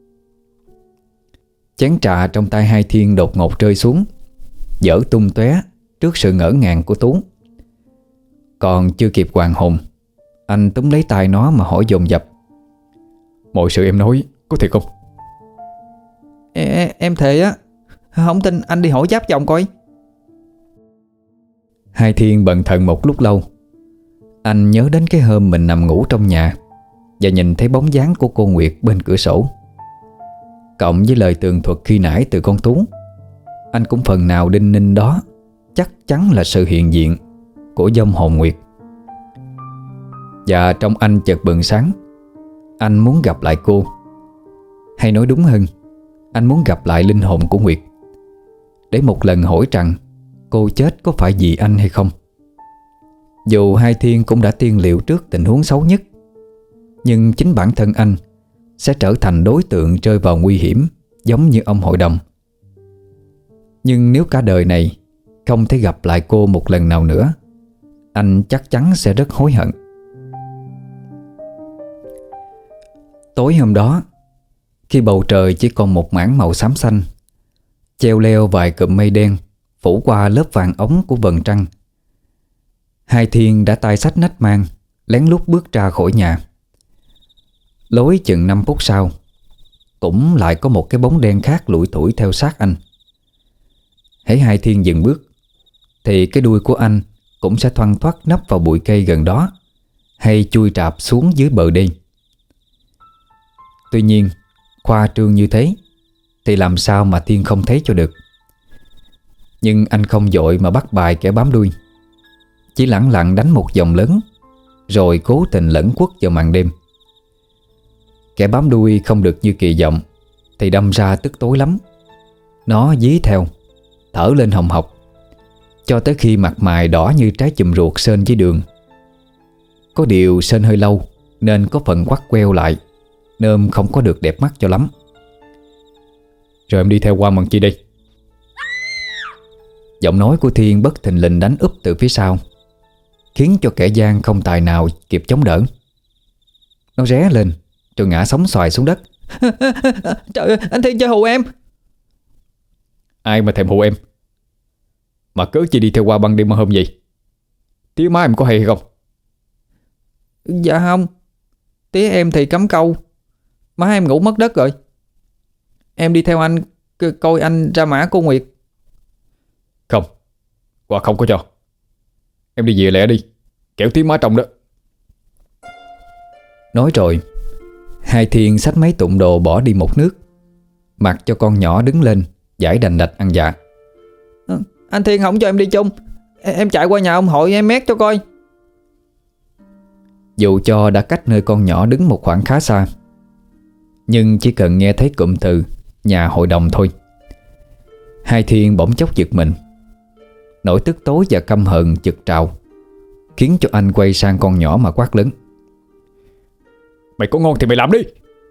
Chén trà trong tay Hai Thiên đột ngột rơi xuống, dở tung tóe trước sự ngỡ ngàng của Tú. Còn chưa kịp hoàn hồn, anh túm lấy tay nó mà hỏi dồn dập: Mọi sự em nói có thiệt không? Em, em thề á, không tin anh đi hỏi giáp chồng coi. Hai Thiên bần thần một lúc lâu. Anh nhớ đến cái hôm mình nằm ngủ trong nhà và nhìn thấy bóng dáng của cô Nguyệt bên cửa sổ, cộng với lời tường thuật khi nãy từ con Tú, anh cũng phần nào đinh ninh đó chắc chắn là sự hiện diện của vong hồn Nguyệt. Và trong anh chợt bừng sáng. Anh muốn gặp lại cô, hay nói đúng hơn, anh muốn gặp lại linh hồn của Nguyệt, để một lần hỏi rằng cô chết có phải vì anh hay không. Dù Hai Thiên cũng đã tiên liệu trước tình huống xấu nhất, nhưng chính bản thân anh sẽ trở thành đối tượng rơi vào nguy hiểm, giống như ông hội đồng. Nhưng nếu cả đời này không thể gặp lại cô một lần nào nữa, anh chắc chắn sẽ rất hối hận. Tối hôm đó, khi bầu trời chỉ còn một mảng màu xám xanh, treo leo vài cụm mây đen phủ qua lớp vàng ống của vầng trăng, Hai Thiên đã tay xách nách mang, lén lút bước ra khỏi nhà. Lối chừng năm phút sau, cũng lại có một cái bóng đen khác lủi thủi theo sát anh. Hễ Hai Thiên dừng bước, thì cái đuôi của anh cũng sẽ thoăn thoắt nấp vào bụi cây gần đó, hay chui rạp xuống dưới bờ đê. Tuy nhiên, khoa trương như thế thì làm sao mà Thiên không thấy cho được. Nhưng anh không vội mà bắt bài kẻ bám đuôi, chỉ lẳng lặng đánh một vòng lớn, rồi cố tình lẫn quất vào màn đêm. Kẻ bám đuôi không được như kỳ vọng thì đâm ra tức tối lắm. Nó dí theo, thở lên hồng hộc, cho tới khi mặt mày đỏ như trái chùm ruột sên dưới đường. Có điều sên hơi lâu nên có phần quắt queo lại, nôm không có được đẹp mắt cho lắm. Rồi em đi theo qua bằng chi đây? Giọng nói của Thiên bất thình lình đánh úp từ phía sau, khiến cho kẻ gian không tài nào kịp chống đỡ. Nó ré lên rồi ngã sóng xoài xuống đất. Trời ơi, anh Thiên chơi hù em. Ai mà thèm hù em? Mà cớ chi đi theo qua ban đêm mà hôm gì? Tía má em có hay không? Dạ không, tía em thì cắm câu, má em ngủ mất đất rồi. Em đi theo anh c- coi anh ra mã cô Nguyệt. Không, qua không có cho. Em đi về lẹ đi, kẻo tía má trong đó. Nói rồi, hai Thiên xách mấy tụng đồ bỏ đi một nước, mặc cho con nhỏ đứng lên giải đành đạch ăn dạ. Ờ, Anh Thiên không cho em đi chung, em, em chạy qua nhà ông hội em mét cho coi. Dù cho đã cách nơi con nhỏ đứng một khoảng khá xa, nhưng chỉ cần nghe thấy cụm từ nhà hội đồng thôi, hai Thiên bỗng chốc giật mình. Nỗi tức tối và căm hận chực trào, khiến cho anh quay sang con nhỏ mà quát lớn: Mày có ngon thì mày làm đi.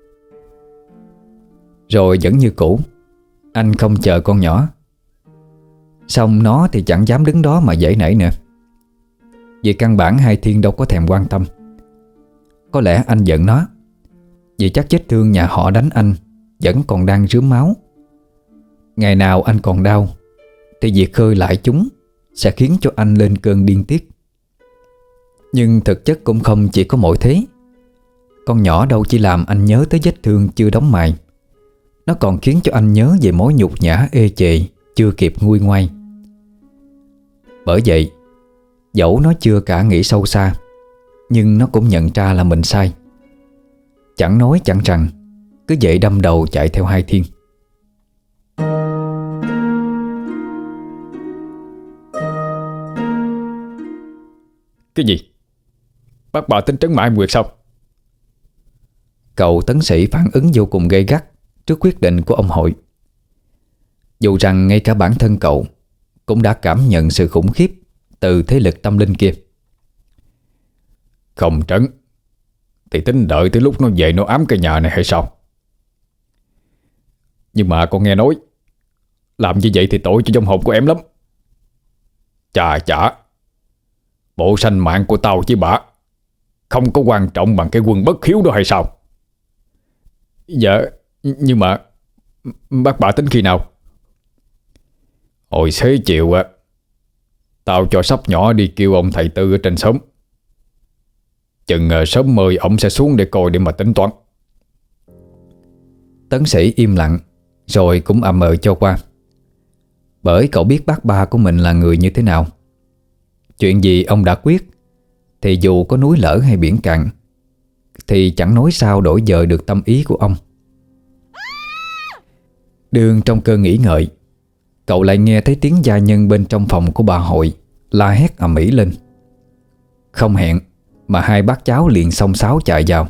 Rồi vẫn như cũ, anh không chờ con nhỏ. Xong nó thì chẳng dám đứng đó mà giãy nảy nữa, vì căn bản hai Thiên đâu có thèm quan tâm. Có lẽ anh giận nó vì chắc vết thương nhà họ đánh anh vẫn còn đang rướm máu. Ngày nào anh còn đau thì việc khơi lại chúng sẽ khiến cho anh lên cơn điên tiết. Nhưng thực chất cũng không chỉ có mỗi thế. Con nhỏ đâu chỉ làm anh nhớ tới vết thương chưa đóng mài, nó còn khiến cho anh nhớ về mối nhục nhã ê chề chưa kịp nguôi ngoai. Bởi vậy, dẫu nó chưa cả nghĩ sâu xa, nhưng nó cũng nhận ra là mình sai. Chẳng nói chẳng rằng, cứ vậy đâm đầu chạy theo hai Thiên. Cái gì? Bác bà tính trấn mã em Nguyệt sao? Cậu tấn sĩ phản ứng vô cùng gay gắt trước quyết định của ông hội. Dù rằng ngay cả bản thân cậu cũng đã cảm nhận sự khủng khiếp từ thế lực tâm linh kia. Không trấn thì tính đợi tới lúc nó về nó ám cái nhà này hay sao? Nhưng mà con nghe nói làm như vậy thì tội cho vong hồn của em lắm. Chà chà, bộ sanh mạng của tao chứ bả không có quan trọng bằng cái quân bất hiếu đó hay sao? Dạ, nhưng mà bác bà tính khi nào? Hồi xế chiều á, tao cho sắp nhỏ đi kêu ông thầy Tư ở trên xóm. Chừng sớm mời ổng sẽ xuống để coi để mà tính toán. Tấn sĩ im lặng rồi cũng ậm ờ cho qua. Bởi cậu biết bác ba của mình là người như thế nào. Chuyện gì ông đã quyết thì dù có núi lở hay biển cạn thì chẳng nói sao đổi dời được tâm ý của ông. Đường trong cơn nghĩ ngợi, cậu lại nghe thấy tiếng gia nhân bên trong phòng của bà hội la hét ầm ĩ lên. Không hẹn mà hai bác cháu liền xông xáo chạy vào.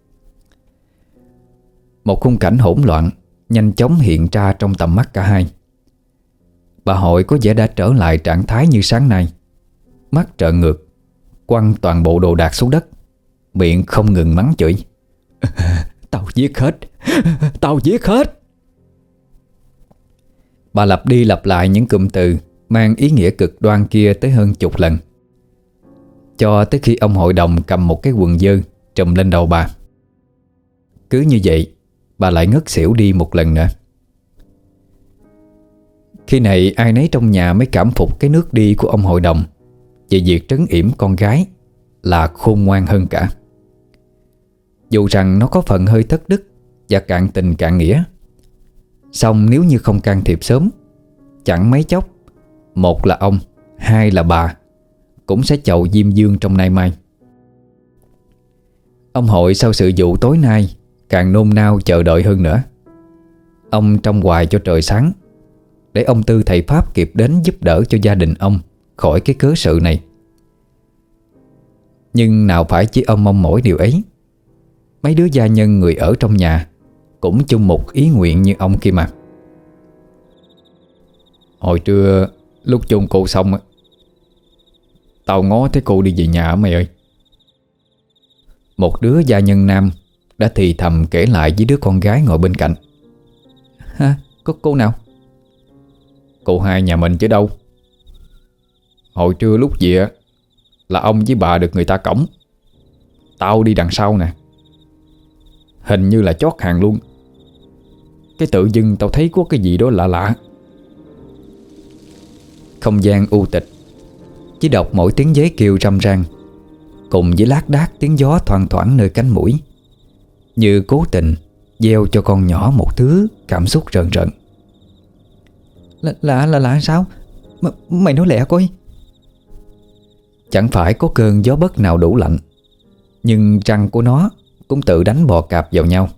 Một khung cảnh hỗn loạn nhanh chóng hiện ra trong tầm mắt cả hai. Bà hội có vẻ đã trở lại trạng thái như sáng nay, mắt trợn ngược, quăng toàn bộ đồ đạc xuống đất, miệng không ngừng mắng chửi: Tao giết hết, tao giết hết. Bà lặp đi lặp lại những cụm từ mang ý nghĩa cực đoan kia tới hơn chục lần, cho tới khi ông hội đồng cầm một cái quần dơ trùm lên đầu bà. Cứ như vậy, bà lại ngất xỉu đi một lần nữa. Khi này ai nấy trong nhà mới cảm phục cái nước đi của ông hội đồng về việc trấn yểm con gái là khôn ngoan hơn cả. Dù rằng nó có phần hơi thất đức và cạn tình cạn nghĩa, song nếu như không can thiệp sớm, chẳng mấy chốc một là ông, hai là bà cũng sẽ chầu diêm dương trong nay mai. Ông hội sau sự vụ tối nay càng nôn nao chờ đợi hơn nữa. Ông trông hoài cho trời sáng để ông Tư thầy Pháp kịp đến giúp đỡ cho gia đình ông khỏi cái cớ sự này. Nhưng nào phải chỉ ông mong mỏi điều ấy. Mấy đứa gia nhân người ở trong nhà cũng chung một ý nguyện như ông kia mà. Hồi trưa lúc chôn cô xong á, tao ngó thấy cô đi về nhà mày ơi. Một đứa gia nhân nam đã thì thầm kể lại với đứa con gái ngồi bên cạnh. Hả? Có cô nào? Cô hai nhà mình chứ đâu. Hồi trưa lúc về là ông với bà được người ta cõng. Tao đi đằng sau nè. Hình như là chót hàng luôn. Cái tự dưng tao thấy có cái gì đó lạ lạ. Không gian u tịch, chỉ đọc mỗi tiếng giấy kêu râm ran cùng với lác đác tiếng gió thoang thoảng nơi cánh mũi, như cố tình gieo cho con nhỏ một thứ cảm xúc rờn rợn. Là lạ là lạ sao? M Mày nói lẹ coi. Chẳng phải có cơn gió bấc nào đủ lạnh, nhưng răng của nó cũng tự đánh bò cạp vào nhau.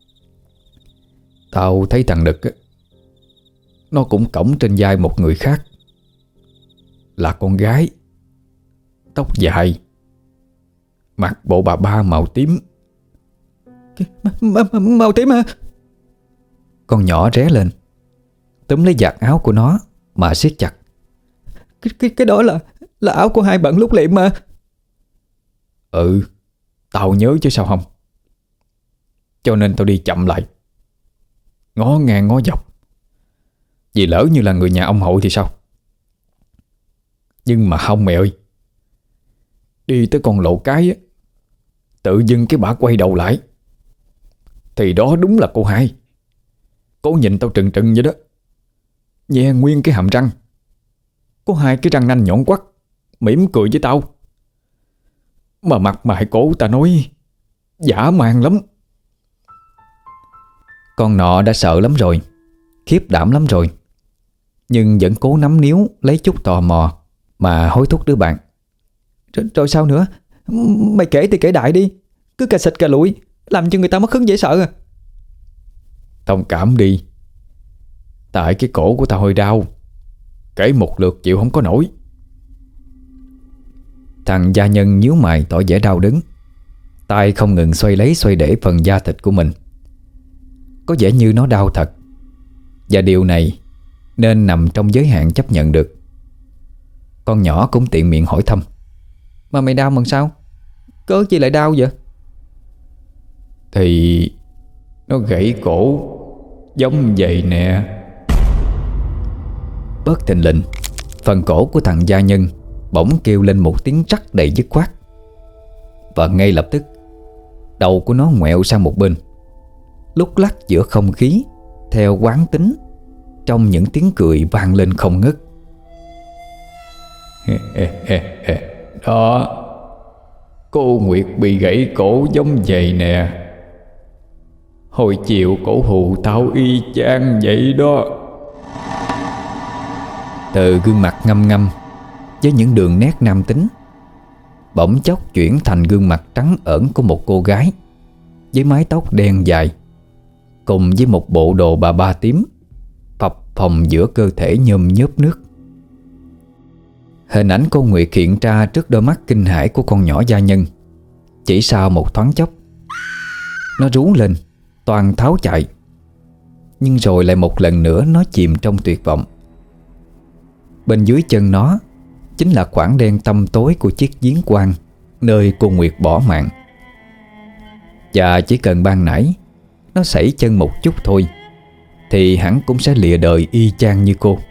Tao thấy thằng Đực á, nó cũng cõng trên vai một người khác. Là con gái, tóc dài, mặc bộ bà ba màu tím. Màu tím hả? Con nhỏ ré lên, túm lấy vạt áo của nó mà siết chặt. Cái, cái, cái đó là là áo của hai bạn lúc liệm mà. Ừ, tao nhớ chứ sao không. Cho nên tao đi chậm lại, ngó ngang ngó dọc, vì lỡ như là người nhà ông Hội thì sao. Nhưng mà không mẹ ơi. Đi tới con lộ cái á, tự dưng cái bả quay đầu lại, thì đó đúng là cô hai. Cô nhìn tao trừng trừng vậy đó, nhe nguyên cái hàm răng, có hai cái răng nanh nhọn quắt, mỉm cười với tao. Mà mặt mày cổ ta nói dã man lắm. Con nọ đã sợ lắm rồi, khiếp đảm lắm rồi, nhưng vẫn cố nắm níu lấy chút tò mò mà hối thúc đứa bạn. Rồi, rồi sao nữa? Mày kể thì kể đại đi, cứ cà xịt cà lụi làm cho người ta mất hứng dễ sợ à. Thông cảm đi, tại cái cổ của tao hơi đau, kể một lượt chịu không có nổi. Thằng gia nhân nhíu mày tỏ vẻ đau đớn, tay không ngừng xoay lấy xoay để phần da thịt của mình. Có vẻ như nó đau thật, và điều này nên nằm trong giới hạn chấp nhận được. Con nhỏ cũng tiện miệng hỏi thăm. Mà mày đau bằng sao? Cớ chi lại đau vậy? Thì nó gãy cổ giống vậy nè. Bất thình lình, phần cổ của thằng gia nhân bỗng kêu lên một tiếng rắc đầy dứt khoát. Và ngay lập tức, đầu của nó ngoẹo sang một bên, lúc lắc giữa không khí theo quán tính, trong những tiếng cười vang lên không ngớt. Đó, cô Nguyệt bị gãy cổ giống vậy nè. Hồi chiều cổ hù tao y chang vậy đó. Từ gương mặt ngăm ngăm với những đường nét nam tính, bỗng chốc chuyển thành gương mặt trắng ẩn của một cô gái với mái tóc đen dài, cùng với một bộ đồ bà ba tím phập phồng giữa cơ thể nhôm nhớp nước. Hình ảnh cô Nguyệt hiện ra trước đôi mắt kinh hãi của con nhỏ gia nhân. Chỉ sau một thoáng chốc, nó rú lên toan tháo chạy, nhưng rồi lại một lần nữa nó chìm trong tuyệt vọng. Bên dưới chân nó chính là khoảng đen tăm tối của chiếc giếng quang nơi cô Nguyệt bỏ mạng. Và chỉ cần ban nãy nó sẩy chân một chút thôi thì hẳn cũng sẽ lìa đời y chang như cô.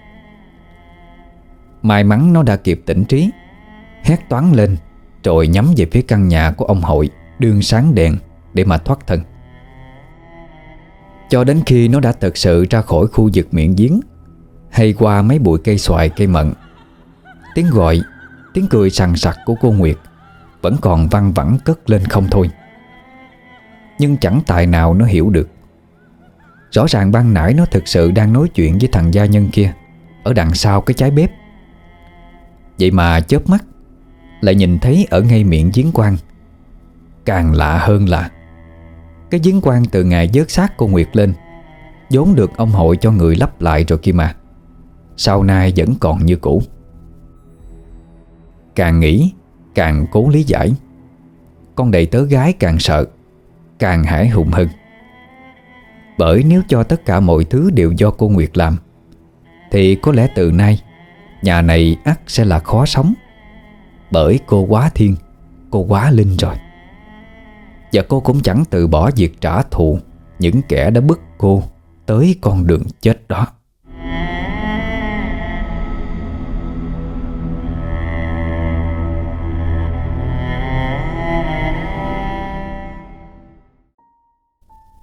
May mắn nó đã kịp tỉnh trí, hét toáng lên rồi nhắm về phía căn nhà của ông Hội đương sáng đèn để mà thoát thân. Cho đến khi nó đã thực sự ra khỏi khu vực miệng giếng, hay qua mấy bụi cây xoài cây mận, tiếng gọi, tiếng cười sằng sặc của cô Nguyệt vẫn còn văng vẳng cất lên không thôi. Nhưng chẳng tài nào nó hiểu được. Rõ ràng ban nãy nó thực sự đang nói chuyện với thằng gia nhân kia ở đằng sau cái trái bếp. Vậy mà chớp mắt lại nhìn thấy ở ngay miệng giếng quang. Càng lạ hơn là cái giếng quang từ ngày vớt xác cô Nguyệt lên vốn được ông Hội cho người lắp lại rồi kia mà, sau nay vẫn còn như cũ. Càng nghĩ càng cố lý giải, con đầy tớ gái càng sợ, càng hãi hùng hơn. Bởi nếu cho tất cả mọi thứ đều do cô Nguyệt làm thì có lẽ từ nay nhà này ắt sẽ là khó sống. Bởi cô quá thiên, cô quá linh rồi. Và cô cũng chẳng từ bỏ việc trả thù những kẻ đã bức cô tới con đường chết đó.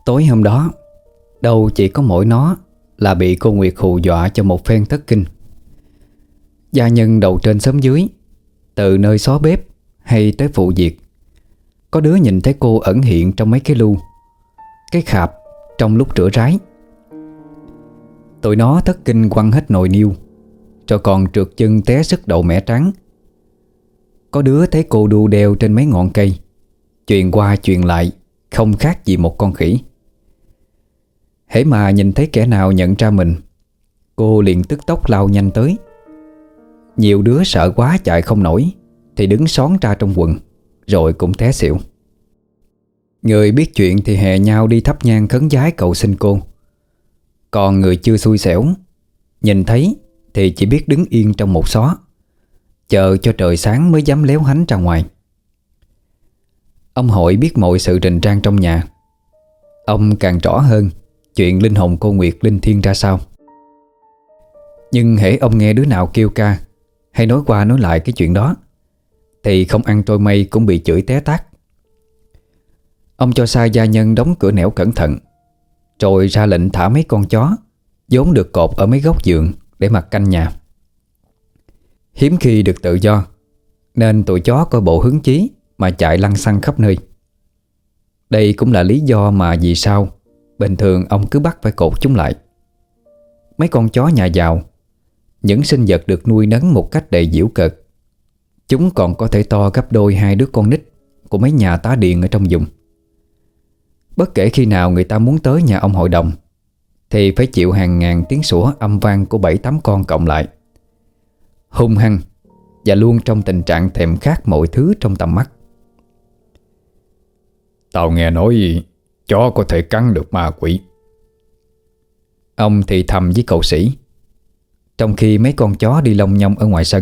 Tối hôm đó, đâu chỉ có mỗi nó là bị cô Nguyệt hù dọa cho một phen thất kinh. Gia nhân đầu trên xóm dưới, từ nơi xó bếp hay tới phụ việc, có đứa nhìn thấy cô ẩn hiện trong mấy cái lu, cái khạp trong lúc rửa ráy. Tụi nó thất kinh quăng hết nồi niêu, rồi còn trượt chân té sức đầu mẻ trắng. Có đứa thấy cô đu đeo trên mấy ngọn cây, truyền qua truyền lại không khác gì một con khỉ. Hễ mà nhìn thấy kẻ nào nhận ra mình, cô liền tức tốc lao nhanh tới. Nhiều đứa sợ quá chạy không nổi thì đứng xón ra trong quần, rồi cũng té xỉu. Người biết chuyện thì hè nhau đi thắp nhang khấn vái cầu xin cô. Còn người chưa xui xẻo, nhìn thấy thì chỉ biết đứng yên trong một xó, chờ cho trời sáng mới dám léo hánh ra ngoài. Ông Hội biết mọi sự rình rang trong nhà. Ông càng rõ hơn chuyện linh hồn cô Nguyệt linh thiêng ra sao. Nhưng hễ ông nghe đứa nào kêu ca hay nói qua nói lại cái chuyện đó, thì không ăn trôi mây cũng bị chửi té tát. Ông cho sai gia nhân đóng cửa nẻo cẩn thận, rồi ra lệnh thả mấy con chó vốn được cột ở mấy góc giường để mặc canh nhà. Hiếm khi được tự do, nên tụi chó coi bộ hứng chí mà chạy lăng xăng khắp nơi. Đây cũng là lý do mà vì sao bình thường ông cứ bắt phải cột chúng lại. Mấy con chó nhà giàu, những sinh vật được nuôi nấng một cách đầy giễu cợt, chúng còn có thể to gấp đôi hai đứa con nít của mấy nhà tá điền ở trong vùng. Bất kể khi nào người ta muốn tới nhà ông hội đồng, thì phải chịu hàng ngàn tiếng sủa âm vang của bảy tám con cộng lại, hung hăng và luôn trong tình trạng thèm khát mọi thứ trong tầm mắt. Tao nghe nói chó có thể cắn được ma quỷ. Ông thì thầm với cậu Sĩ, trong khi mấy con chó đi lông nhông ở ngoài sân.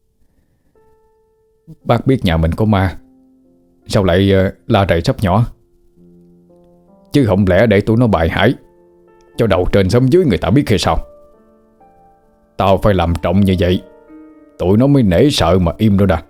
Bác biết nhà mình có ma, sao lại uh, la rầy sắp nhỏ? Chứ không lẽ để tụi nó bại hải, cho đầu trên xóm dưới người ta biết hay sao? Tao phải làm trọng như vậy, tụi nó mới nể sợ mà im đó đà.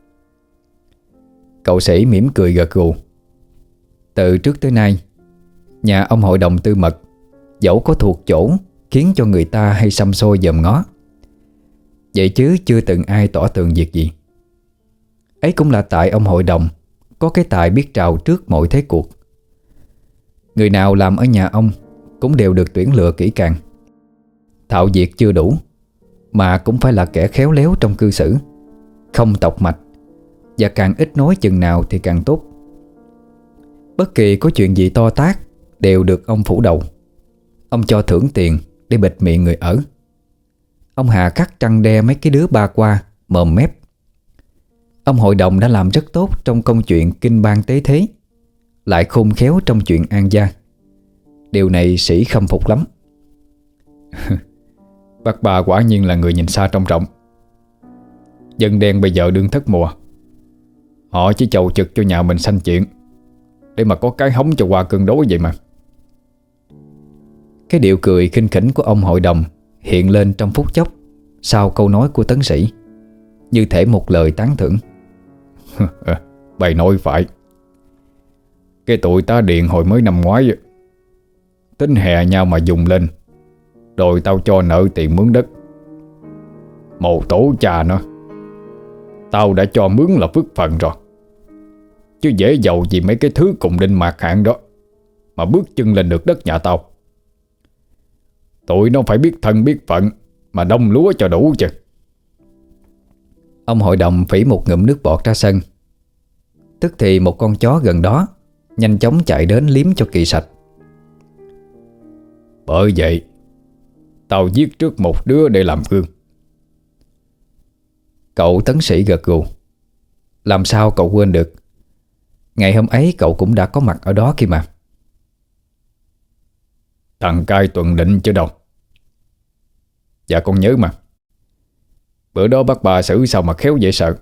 Cậu Sĩ mỉm cười gật gù. Từ trước tới nay, nhà ông hội đồng Tư Mật dẫu có thuộc chỗ khiến cho người ta hay xăm xôi dòm ngó, vậy chứ chưa từng ai tỏ tường việc gì. Ấy cũng là tại ông hội đồng có cái tài biết trào trước mọi thế cuộc. Người nào làm ở nhà ông cũng đều được tuyển lựa kỹ càng. Thạo việc chưa đủ, mà cũng phải là kẻ khéo léo trong cư xử, không tọc mạch, và càng ít nói chừng nào thì càng tốt. Bất kỳ có chuyện gì to tát đều được ông phủ đầu. Ông cho thưởng tiền để bịt miệng người ở. Ông hà khắc trăn đe mấy cái đứa ba qua mồm mép. Ông hội đồng đã làm rất tốt trong công chuyện kinh bang tế thế, lại khôn khéo trong chuyện an gia. Điều này Sĩ khâm phục lắm. Bác bà quả nhiên là người nhìn xa trông rộng. Dân đen bây giờ đương thất mùa, họ chỉ chầu trực cho nhà mình sanh chuyện, để mà có cái hóng cho qua cơn đối vậy mà. Cái điệu cười khinh khỉnh của ông hội đồng hiện lên trong phút chốc sau câu nói của Tấn Sĩ, như thể một lời tán thưởng. Bày nói phải. Cái tụi ta điện hồi mới năm ngoái, tính hè nhau mà dùng lên, rồi tao cho nợ tiền mướn đất. Một tổ cha nó, tao đã cho mướn là phước phần rồi, chứ dễ giàu gì mấy cái thứ cùng đinh mạc hạn đó mà bước chân lên được đất nhà tao. Tụi nó phải biết thân biết phận mà đông lúa cho đủ chứ. Ông hội đồng phỉ một ngụm nước bọt ra sân. Tức thì một con chó gần đó nhanh chóng chạy đến liếm cho kỳ sạch. Bởi vậy tao giết trước một đứa để làm gương. Cậu Tấn Sĩ gật gù. Làm sao cậu quên được, ngày hôm ấy cậu cũng đã có mặt ở đó kia mà. Thằng cai tuần định chứ đâu. Dạ con nhớ mà. Bữa đó bác bà xử sao mà khéo dễ sợ.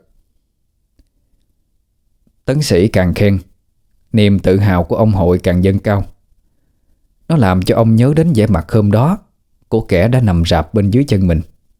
Tấn Sĩ càng khen, niềm tự hào của ông hội càng dâng cao. Nó làm cho ông nhớ đến vẻ mặt hôm đó của kẻ đã nằm rạp bên dưới chân mình.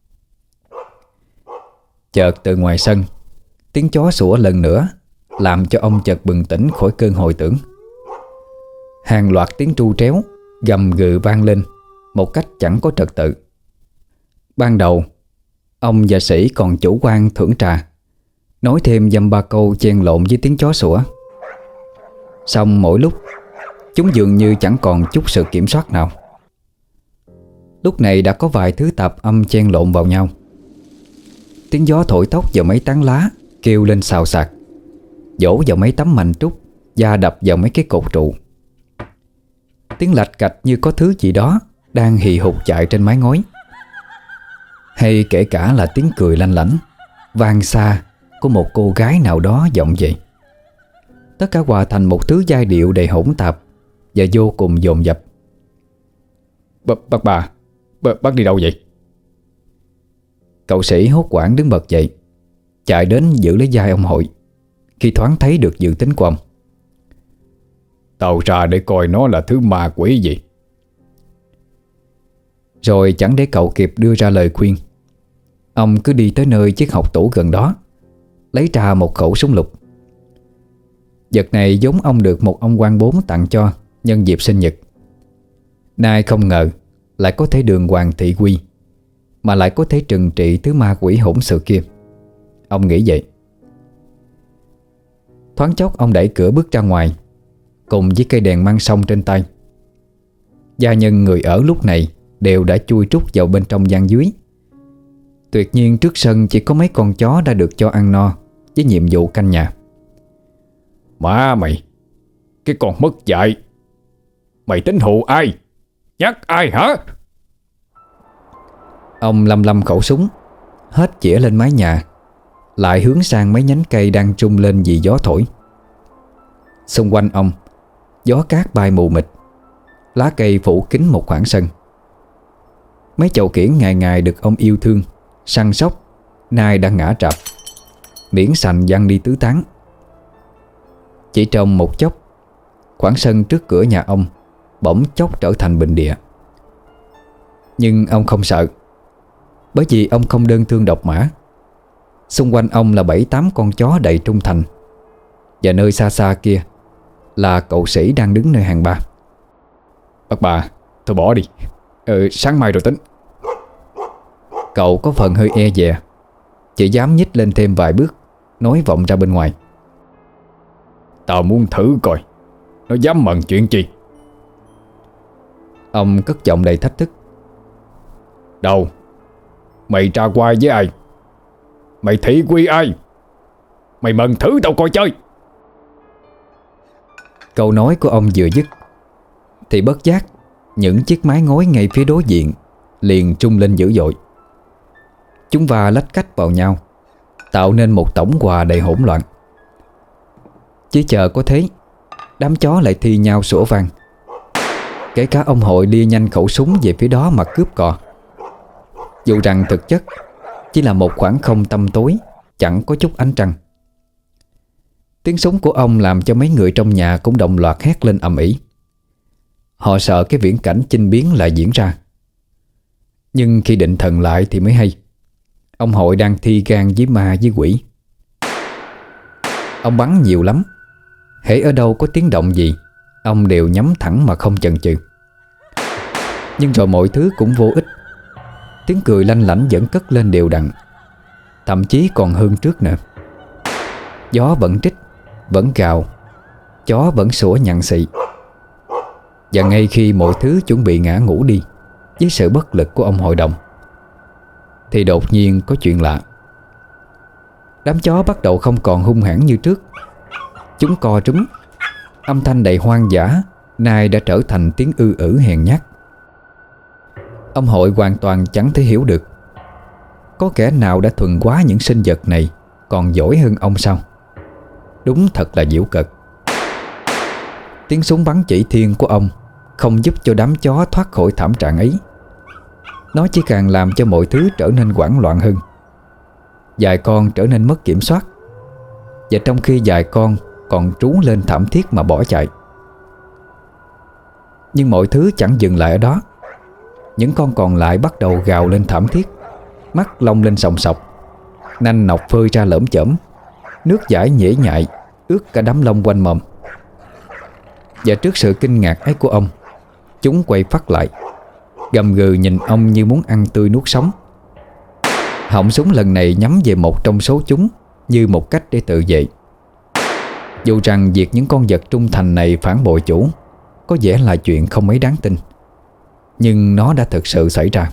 Chợt từ ngoài sân, tiếng chó sủa lần nữa làm cho ông chợt bừng tỉnh khỏi cơn hồi tưởng. Hàng loạt tiếng tru tréo, gầm gừ vang lên một cách chẳng có trật tự. Ban đầu ông và sĩ còn chủ quan thưởng trà, nói thêm dăm ba câu chen lộn với tiếng chó sủa. Xong mỗi lúc chúng dường như chẳng còn chút sự kiểm soát nào. Lúc này đã có vài thứ tạp âm chen lộn vào nhau. Tiếng gió thổi tóc vào mấy tán lá kêu lên xào xạc, vỗ vào mấy tấm mành trúc, da đập vào mấy cái cột trụ. Tiếng lạch cạch như có thứ gì đó đang hì hục chạy trên mái ngói. Hay kể cả là tiếng cười lanh lảnh vang xa của một cô gái nào đó vọng về. Tất cả hòa thành một thứ giai điệu đầy hỗn tạp và vô cùng dồn dập. B- Bác bà, b- bác đi đâu vậy? Cậu sĩ hốt hoảng đứng bật dậy, chạy đến giữ lấy vai ông Hội khi thoáng thấy được dự tính của ông. Tao ra để coi nó là thứ ma quỷ gì. Rồi chẳng để cậu kịp đưa ra lời khuyên, ông cứ đi tới nơi chiếc học tủ gần đó, lấy ra một khẩu súng lục. Vật này giống ông được một ông quan bốn tặng cho nhân dịp sinh nhật. Nay không ngờ lại có thể đường hoàng thị quy, mà lại có thể trừng trị thứ ma quỷ hỗn sự kia. Ông nghĩ vậy. Thoáng chốc ông đẩy cửa bước ra ngoài, cùng với cây đèn mang sông trên tay. Gia nhân người ở lúc này đều đã chui trút vào bên trong gian dưới. Tuyệt nhiên trước sân chỉ có mấy con chó đã được cho ăn no với nhiệm vụ canh nhà. Má mày, cái con mất dạy, mày tính hù ai? Nhắc ai hả? Ông lăm lăm khẩu súng, hết chĩa lên mái nhà, lại hướng sang mấy nhánh cây đang trung lên vì gió thổi. Xung quanh ông, gió cát bay mù mịt, lá cây phủ kín một khoảng sân. Mấy chậu kiển ngày ngày được ông yêu thương, săn sóc, nay đã ngã trạp, miếng sành văng đi tứ tán. Chỉ trong một chốc, khoảng sân trước cửa nhà ông bỗng chốc trở thành bình địa. Nhưng ông không sợ, bởi vì ông không đơn thương độc mã. Xung quanh ông là bảy tám con chó đầy trung thành, và nơi xa xa kia là cậu sĩ đang đứng nơi hàng ba. Bác bà, thôi bỏ đi, ừ, sáng mai rồi tính. Cậu có phần hơi e dè, chỉ dám nhích lên thêm vài bước, nói vọng ra bên ngoài. Tao muốn thử coi nó dám mần chuyện chi. Ông cất giọng đầy thách thức. Đâu? Mày tra quai với ai? Mày thị quy ai? Mày mần thử tao coi chơi. Câu nói của ông vừa dứt thì bất giác những chiếc mái ngói ngay phía đối diện liền trung lên dữ dội. Chúng va lách cách vào nhau, tạo nên một tổng hòa đầy hỗn loạn. Chỉ chờ có thế, đám chó lại thi nhau sủa vang. Kể cả ông Hội lia nhanh khẩu súng về phía đó mà cướp cò, dù rằng thực chất chỉ là một khoảng không tăm tối, chẳng có chút ánh trăng. Tiếng súng của ông làm cho mấy người trong nhà cũng đồng loạt hét lên ầm ĩ. Họ sợ cái viễn cảnh chinh biến lại diễn ra. Nhưng khi định thần lại thì mới hay, ông Hội đang thi gan với ma với quỷ. Ông bắn nhiều lắm, hễ ở đâu có tiếng động gì, ông đều nhắm thẳng mà không chần chừ. Nhưng rồi mọi thứ cũng vô ích. Tiếng cười lanh lảnh vẫn cất lên đều đặn, thậm chí còn hơn trước nữa. Gió vẫn trích, vẫn gào, chó vẫn sủa nhặng xị. Và ngay khi mọi thứ chuẩn bị ngã ngủ đi với sự bất lực của ông hội đồng, thì đột nhiên có chuyện lạ. Đám chó bắt đầu không còn hung hãn như trước. Chúng co trúm, âm thanh đầy hoang dã nay đã trở thành tiếng ư ử hèn nhát. Ông Hội hoàn toàn chẳng thể hiểu được, có kẻ nào đã thuần hóa những sinh vật này còn giỏi hơn ông sao? Đúng thật là giễu cợt. Tiếng súng bắn chỉ thiên của ông không giúp cho đám chó thoát khỏi thảm trạng ấy. Nó chỉ càng làm cho mọi thứ trở nên hoảng loạn hơn. Vài con trở nên mất kiểm soát, và trong khi vài con còn trú lên thảm thiết mà bỏ chạy. Nhưng mọi thứ chẳng dừng lại ở đó. Những con còn lại bắt đầu gào lên thảm thiết, mắt long lên sòng sọc, nanh nọc phơi ra lởm chởm, nước dãi nhễ nhại ướt cả đám lông quanh mồm. Và trước sự kinh ngạc ấy của ông, chúng quay phắt lại, gầm gừ nhìn ông như muốn ăn tươi nuốt sống. Họng súng lần này nhắm về một trong số chúng như một cách để tự vệ. Dù rằng việc những con vật trung thành này phản bội chủ có vẻ là chuyện không mấy đáng tin, nhưng nó đã thực sự xảy ra.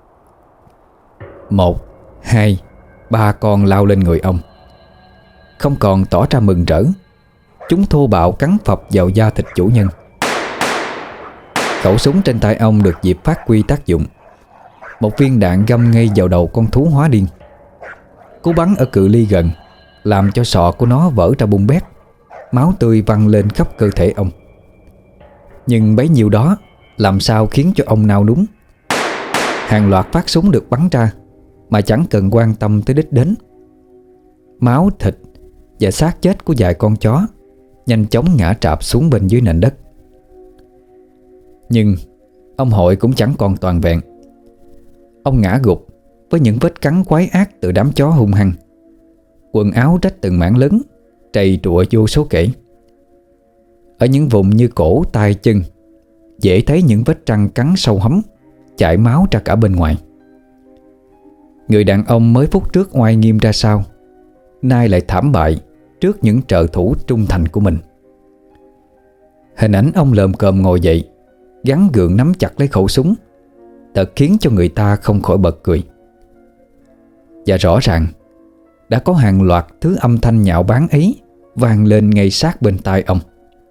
Một, hai, ba con lao lên người ông. Không còn tỏ ra mừng rỡ, chúng thô bạo cắn phập vào da thịt chủ nhân. Khẩu súng trên tay ông được dịp phát huy tác dụng. Một viên đạn găm ngay vào đầu con thú hóa điên. Cú bắn ở cự ly gần làm cho sọ của nó vỡ ra bung bét, máu tươi văng lên khắp cơ thể ông. Nhưng bấy nhiêu đó làm sao khiến cho ông nao núng. Hàng loạt phát súng được bắn ra mà chẳng cần quan tâm tới đích đến. Máu, thịt và xác chết của vài con chó nhanh chóng ngã trạp xuống bên dưới nền đất. Nhưng ông Hội cũng chẳng còn toàn vẹn. Ông ngã gục với những vết cắn quái ác từ đám chó hung hăng. Quần áo rách từng mảng lớn, trầy trụa vô số kể. Ở những vùng như cổ, tay, chân dễ thấy những vết răng cắn sâu hấm, chảy máu ra cả bên ngoài. Người đàn ông mới phút trước oai nghiêm ra sao, nay lại thảm bại trước những trợ thủ trung thành của mình. Hình ảnh ông lồm cồm ngồi dậy, gắng gượng nắm chặt lấy khẩu súng, thật khiến cho người ta không khỏi bật cười. Và rõ ràng đã có hàng loạt thứ âm thanh nhạo báng ấy vang lên ngay sát bên tai ông.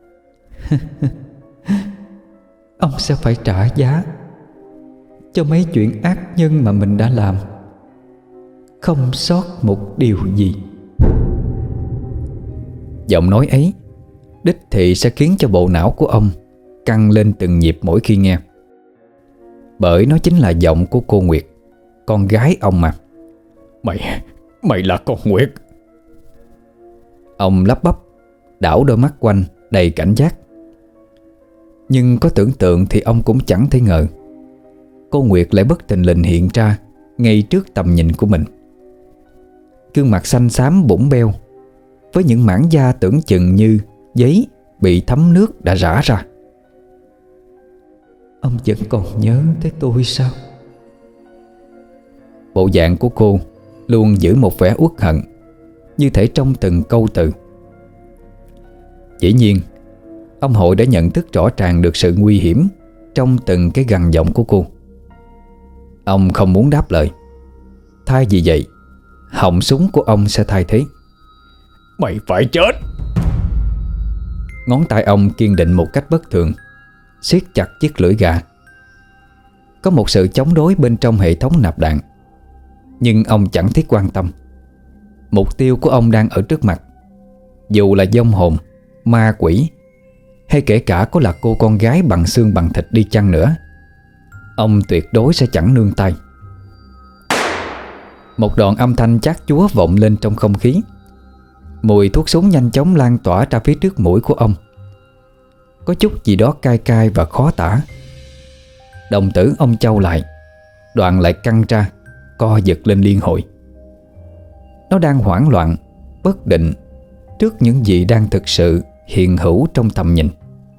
Ông sẽ phải trả giá cho mấy chuyện ác nhân mà mình đã làm, không sót một điều gì. Giọng nói ấy đích thị sẽ khiến cho bộ não của ông căng lên từng nhịp mỗi khi nghe. Bởi nó chính là giọng của cô Nguyệt, con gái ông mà. Mày, mày là con Nguyệt? Ông lắp bắp, đảo đôi mắt quanh đầy cảnh giác. Nhưng có tưởng tượng thì ông cũng chẳng thể ngờ cô Nguyệt lại bất thình lình hiện ra ngay trước tầm nhìn của mình. Gương mặt xanh xám bủng beo, với những mảng da tưởng chừng như giấy bị thấm nước đã rã ra. Ông vẫn còn nhớ tới tôi sao? Bộ dạng của cô luôn giữ một vẻ uất hận, như thể trong từng câu từ. Dĩ nhiên ông Hội đã nhận thức rõ ràng được sự nguy hiểm trong từng cái gằn giọng của cô. Ông không muốn đáp lời. Thay vì vậy, họng súng của ông sẽ thay thế. Mày phải chết! Ngón tay ông kiên định một cách bất thường, siết chặt chiếc lưỡi gà. Có một sự chống đối bên trong hệ thống nạp đạn, nhưng ông chẳng thiết quan tâm. Mục tiêu của ông đang ở trước mặt. Dù là vong hồn, ma quỷ, hay kể cả có là cô con gái bằng xương bằng thịt đi chăng nữa, ông tuyệt đối sẽ chẳng nương tay. Một đoạn âm thanh chát chúa vọng lên trong không khí. Mùi thuốc súng nhanh chóng lan tỏa ra phía trước mũi của ông. Có chút gì đó cay cay và khó tả. Đồng tử ông chau lại, đoạn lại căng ra, co giật lên liên hồi. Nó đang hoảng loạn, bất định trước những gì đang thực sự hiện hữu trong tầm nhìn.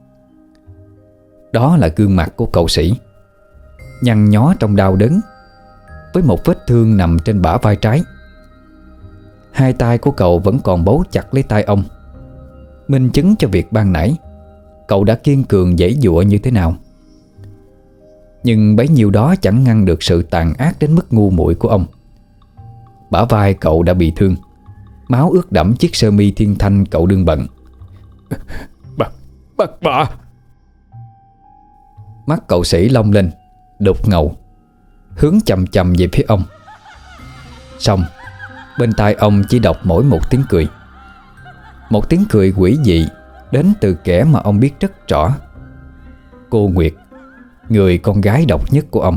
Đó là gương mặt của cậu sĩ, nhăn nhó trong đau đớn, với một vết thương nằm trên bả vai trái. Hai tay của cậu vẫn còn bấu chặt lấy tay ông, minh chứng cho việc ban nãy cậu đã kiên cường giãy giụa như thế nào. Nhưng bấy nhiêu đó chẳng ngăn được sự tàn ác đến mức ngu muội của ông. Bả vai cậu đã bị thương, máu ướt đẫm chiếc sơ mi thiên thanh cậu đương bận. Bà, bà, bà Mắt cậu sĩ long lên, đục ngầu, hướng chầm chầm về phía ông. Xong, bên tai ông chỉ đọc mỗi một tiếng cười. Một tiếng cười quỷ dị đến từ kẻ mà ông biết rất rõ. Cô Nguyệt, người con gái độc nhất của ông.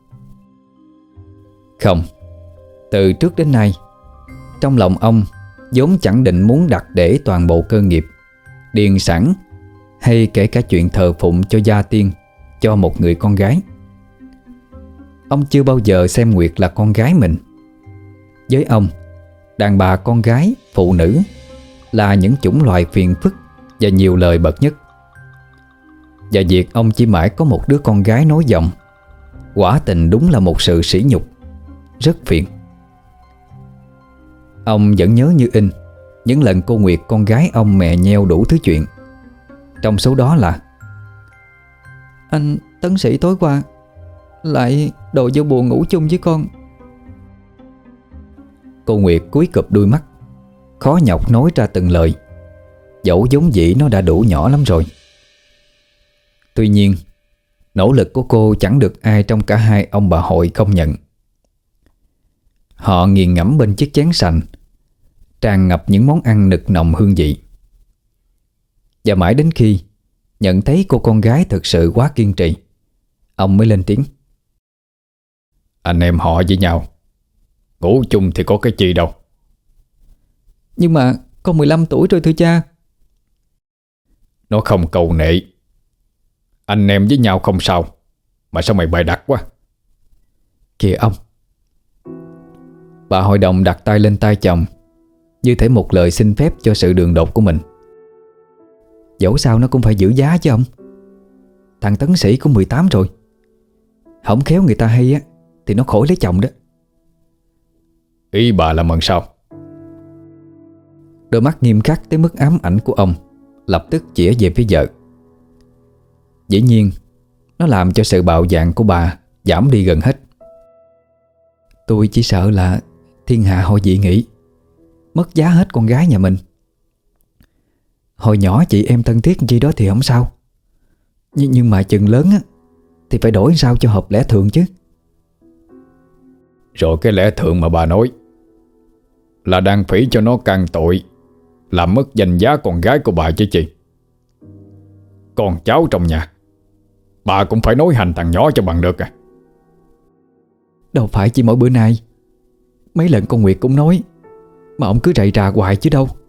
Không, từ trước đến nay, trong lòng ông vốn chẳng định muốn đặt để toàn bộ cơ nghiệp, điền sản, hay kể cả chuyện thờ phụng cho gia tiên cho một người con gái. Ông chưa bao giờ xem Nguyệt là con gái mình. Với ông, đàn bà, con gái, phụ nữ là những chủng loại phiền phức và nhiều lời bậc nhất. Và việc ông chỉ mãi có một đứa con gái nối dòng, quả tình đúng là một sự sỉ nhục, rất phiền. Ông vẫn nhớ như in những lần cô Nguyệt con gái ông mè nheo đủ thứ chuyện. Trong số đó là: Anh Tấn Sĩ tối qua lại đồ vô buồn ngủ chung với con. Cô Nguyệt cúi cụp đuôi mắt, khó nhọc nói ra từng lời, dẫu vốn dĩ nó đã đủ nhỏ lắm rồi. Tuy nhiên, nỗ lực của cô chẳng được ai trong cả hai ông bà hội công nhận. Họ nghiền ngẫm bên chiếc chén sành, tràn ngập những món ăn nực nồng hương vị. Và mãi đến khi nhận thấy cô con gái thực sự quá kiên trì, ông mới lên tiếng: Anh em họ với nhau, ngủ chung thì có cái gì đâu. Nhưng mà con mười lăm tuổi rồi thưa cha. Nó không cầu nệ. Anh em với nhau không sao, mà sao mày bày đặt quá. Kìa ông. Bà hội đồng đặt tay lên tay chồng, như thể một lời xin phép cho sự đường đột của mình. Dẫu sao nó cũng phải giữ giá chứ ông. Thằng Tấn Sĩ cũng mười tám rồi. Không khéo người ta hay á thì nó khỏi lấy chồng đó. Ý bà là mần sao? Đôi mắt nghiêm khắc tới mức ám ảnh của ông lập tức chĩa về phía vợ. Dĩ nhiên, nó làm cho sự bạo dạn của bà giảm đi gần hết. Tôi chỉ sợ là thiên hạ họ dị nghị, mất giá hết con gái nhà mình. Hồi nhỏ chị em thân thiết gì đó thì không sao, Nhưng, nhưng mà chừng lớn á thì phải đổi sao cho hợp lẽ thường chứ. Rồi cái lẽ thường mà bà nói là đang phỉ cho nó càng tội, làm mất danh giá con gái của bà chứ chị. Con cháu trong nhà, bà cũng phải nói hành thằng nhỏ cho bằng được à. Đâu phải chỉ mỗi bữa nay, mấy lần con Nguyệt cũng nói, mà ông cứ rầy rà hoài chứ đâu.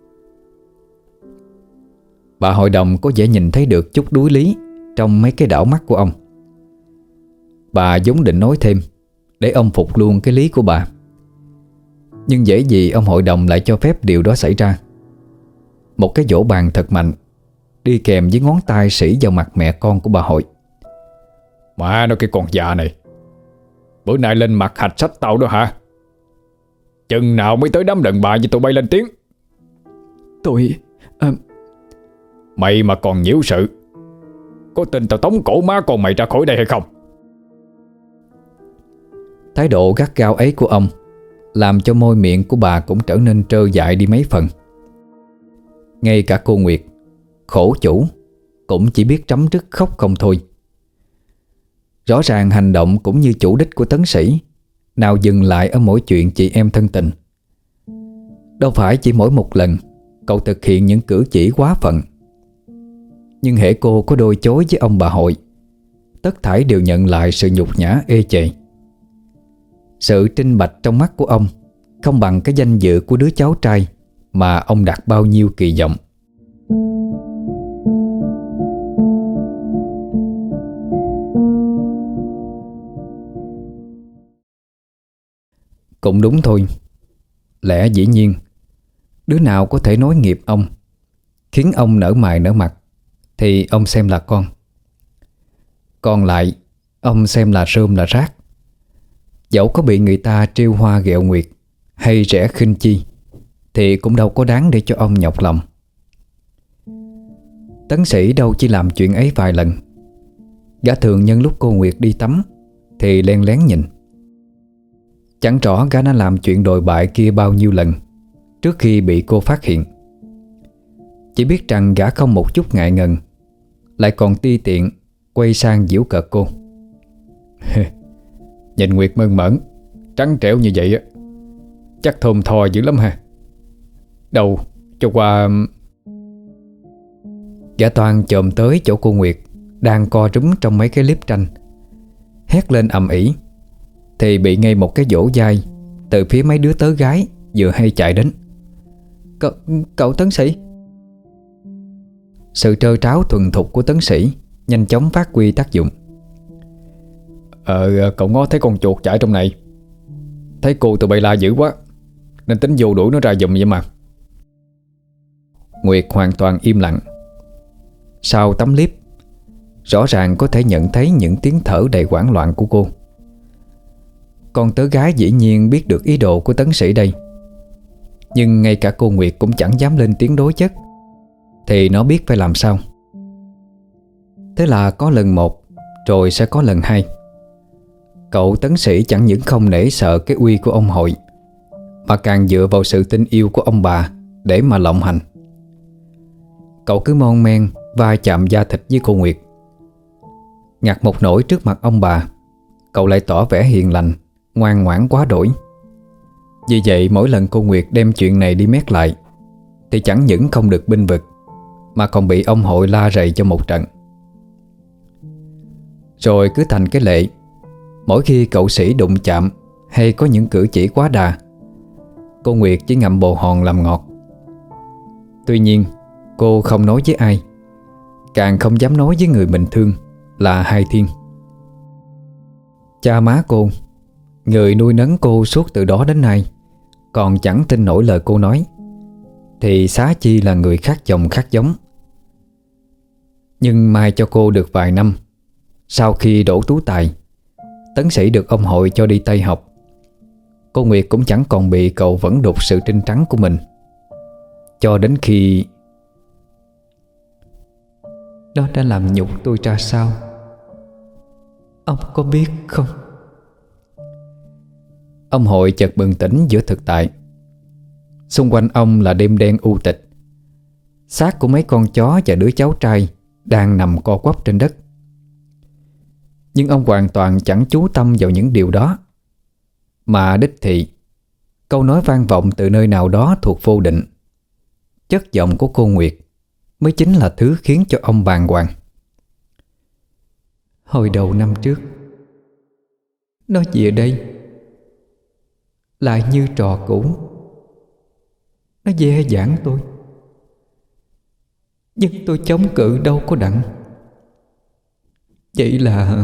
Bà hội đồng có vẻ nhìn thấy được chút đuối lý trong mấy cái đảo mắt của ông. Bà vốn định nói thêm để ông phục luôn cái lý của bà, nhưng dễ gì ông hội đồng lại cho phép điều đó xảy ra. Một cái vỗ bàn thật mạnh đi kèm với ngón tay sỉ vào mặt mẹ con của bà hội. Mà nó cái con già này, bữa nay lên mặt hạch sách tao đó hả? Chừng nào mới tới đám đàn bà với tụi bay lên tiếng? Tôi... À... Mày mà còn nhiễu sự, có tin tao tống cổ má con mày ra khỏi đây hay không? Thái độ gắt gao ấy của ông làm cho môi miệng của bà cũng trở nên trơ dại đi mấy phần. Ngay cả cô Nguyệt, khổ chủ, cũng chỉ biết trấm rứt khóc không thôi. Rõ ràng hành động cũng như chủ đích của Tấn Sĩ nào dừng lại ở mỗi chuyện chị em thân tình. Đâu phải chỉ mỗi một lần cậu thực hiện những cử chỉ quá phận, nhưng hễ cô có đôi chối với ông bà hội, tất thảy đều nhận lại sự nhục nhã ê chề. Sự trinh bạch trong mắt của ông không bằng cái danh dự của đứa cháu trai mà ông đặt bao nhiêu kỳ vọng. Cũng đúng thôi. Lẽ dĩ nhiên, đứa nào có thể nối nghiệp ông, khiến ông nở mày nở mặt, thì ông xem là con. Còn lại, ông xem là rơm là rác. Dẫu có bị người ta trêu hoa ghẹo nguyệt hay rẻ khinh chi, thì cũng đâu có đáng để cho ông nhọc lòng. Tấn Sĩ đâu chỉ làm chuyện ấy vài lần. Gã thường nhân lúc cô Nguyệt đi tắm thì len lén nhìn. Chẳng rõ gã đã làm chuyện đồi bại kia bao nhiêu lần trước khi bị cô phát hiện. Chỉ biết rằng gã không một chút ngại ngần, lại còn ti tiện quay sang giễu cợt cô. Nhìn Nguyệt mơn mởn, trắng trẻo như vậy á, chắc thơm tho dữ lắm ha. Đâu cho qua... Gã toan chồm tới chỗ cô Nguyệt đang co rúm trong mấy cái clip tranh, hét lên ầm ĩ, thì bị ngay một cái vỗ vai từ phía mấy đứa tớ gái vừa hay chạy đến. Cậu, cậu Tấn Sĩ. Sự trơ tráo thuần thục của Tấn Sĩ nhanh chóng phát huy tác dụng. Ờ, cậu ngó thấy con chuột chạy trong này, thấy cô tụi bay la dữ quá, nên tính vô đuổi nó ra giùm vậy mà. Nguyệt hoàn toàn im lặng. Sau tấm clip, rõ ràng có thể nhận thấy những tiếng thở đầy hoảng loạn của cô. Con tớ gái dĩ nhiên biết được ý đồ của Tấn Sĩ đây, nhưng ngay cả cô Nguyệt cũng chẳng dám lên tiếng đối chất, thì nó biết phải làm sao. Thế là có lần một, rồi sẽ có lần hai. Cậu Tấn Sĩ chẳng những không nể sợ cái uy của ông hội, mà càng dựa vào sự tin yêu của ông bà để mà lộng hành. Cậu cứ mon men va chạm da thịt với cô Nguyệt. Ngặt một nỗi trước mặt ông bà, cậu lại tỏ vẻ hiền lành, ngoan ngoãn quá đổi. Vì vậy mỗi lần cô Nguyệt đem chuyện này đi mét lại, thì chẳng những không được bênh vực, mà còn bị ông hội la rầy cho một trận. Rồi cứ thành cái lệ, mỗi khi cậu Sĩ đụng chạm hay có những cử chỉ quá đà, cô Nguyệt chỉ ngậm bồ hòn làm ngọt. Tuy nhiên cô không nói với ai, càng không dám nói với người mình thương là Hai Thiên. Cha má cô, người nuôi nấng cô suốt từ đó đến nay, còn chẳng tin nổi lời cô nói, thì xá chi là người khác chồng khác giống. Nhưng mai cho cô được vài năm, sau khi đỗ tú tài, Tấn Sĩ được ông hội cho đi Tây học, cô Nguyệt cũng chẳng còn bị cậu vẫn đục sự trinh trắng của mình. Cho đến khi Nó đã làm nhục tôi ra sao, ông có biết không? ông hội chợt bừng tỉnh giữa thực tại. Xung quanh ông là đêm đen u tịch. Xác của mấy con chó và đứa cháu trai đang nằm co quắp trên đất. Nhưng ông hoàn toàn chẳng chú tâm vào những điều đó, mà đích thị câu nói vang vọng từ nơi nào đó thuộc vô định, chất giọng của cô Nguyệt, mới chính là thứ khiến cho ông bàng hoàng. Hồi đầu năm trước, nó về đây lại như trò cũ. Nó dè dãn tôi, nhưng tôi chống cự đâu có đặng. Vậy là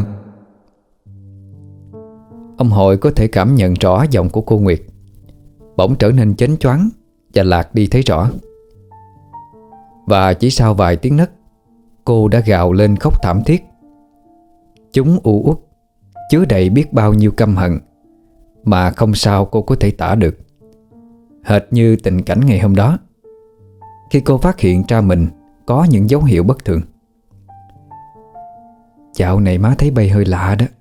Ông hội có thể cảm nhận rõ giọng của cô Nguyệt, bỗng trở nên chến choáng và lạc đi thấy rõ. Và chỉ sau vài tiếng nấc, cô đã gào lên khóc thảm thiết. Chúng u uất, chứa đầy biết bao nhiêu căm hận, mà không sao cô có thể tả được. Hệt như tình cảnh ngày hôm đó, khi cô phát hiện ra mình có những dấu hiệu bất thường. Dạo này má thấy bay hơi lạ đó.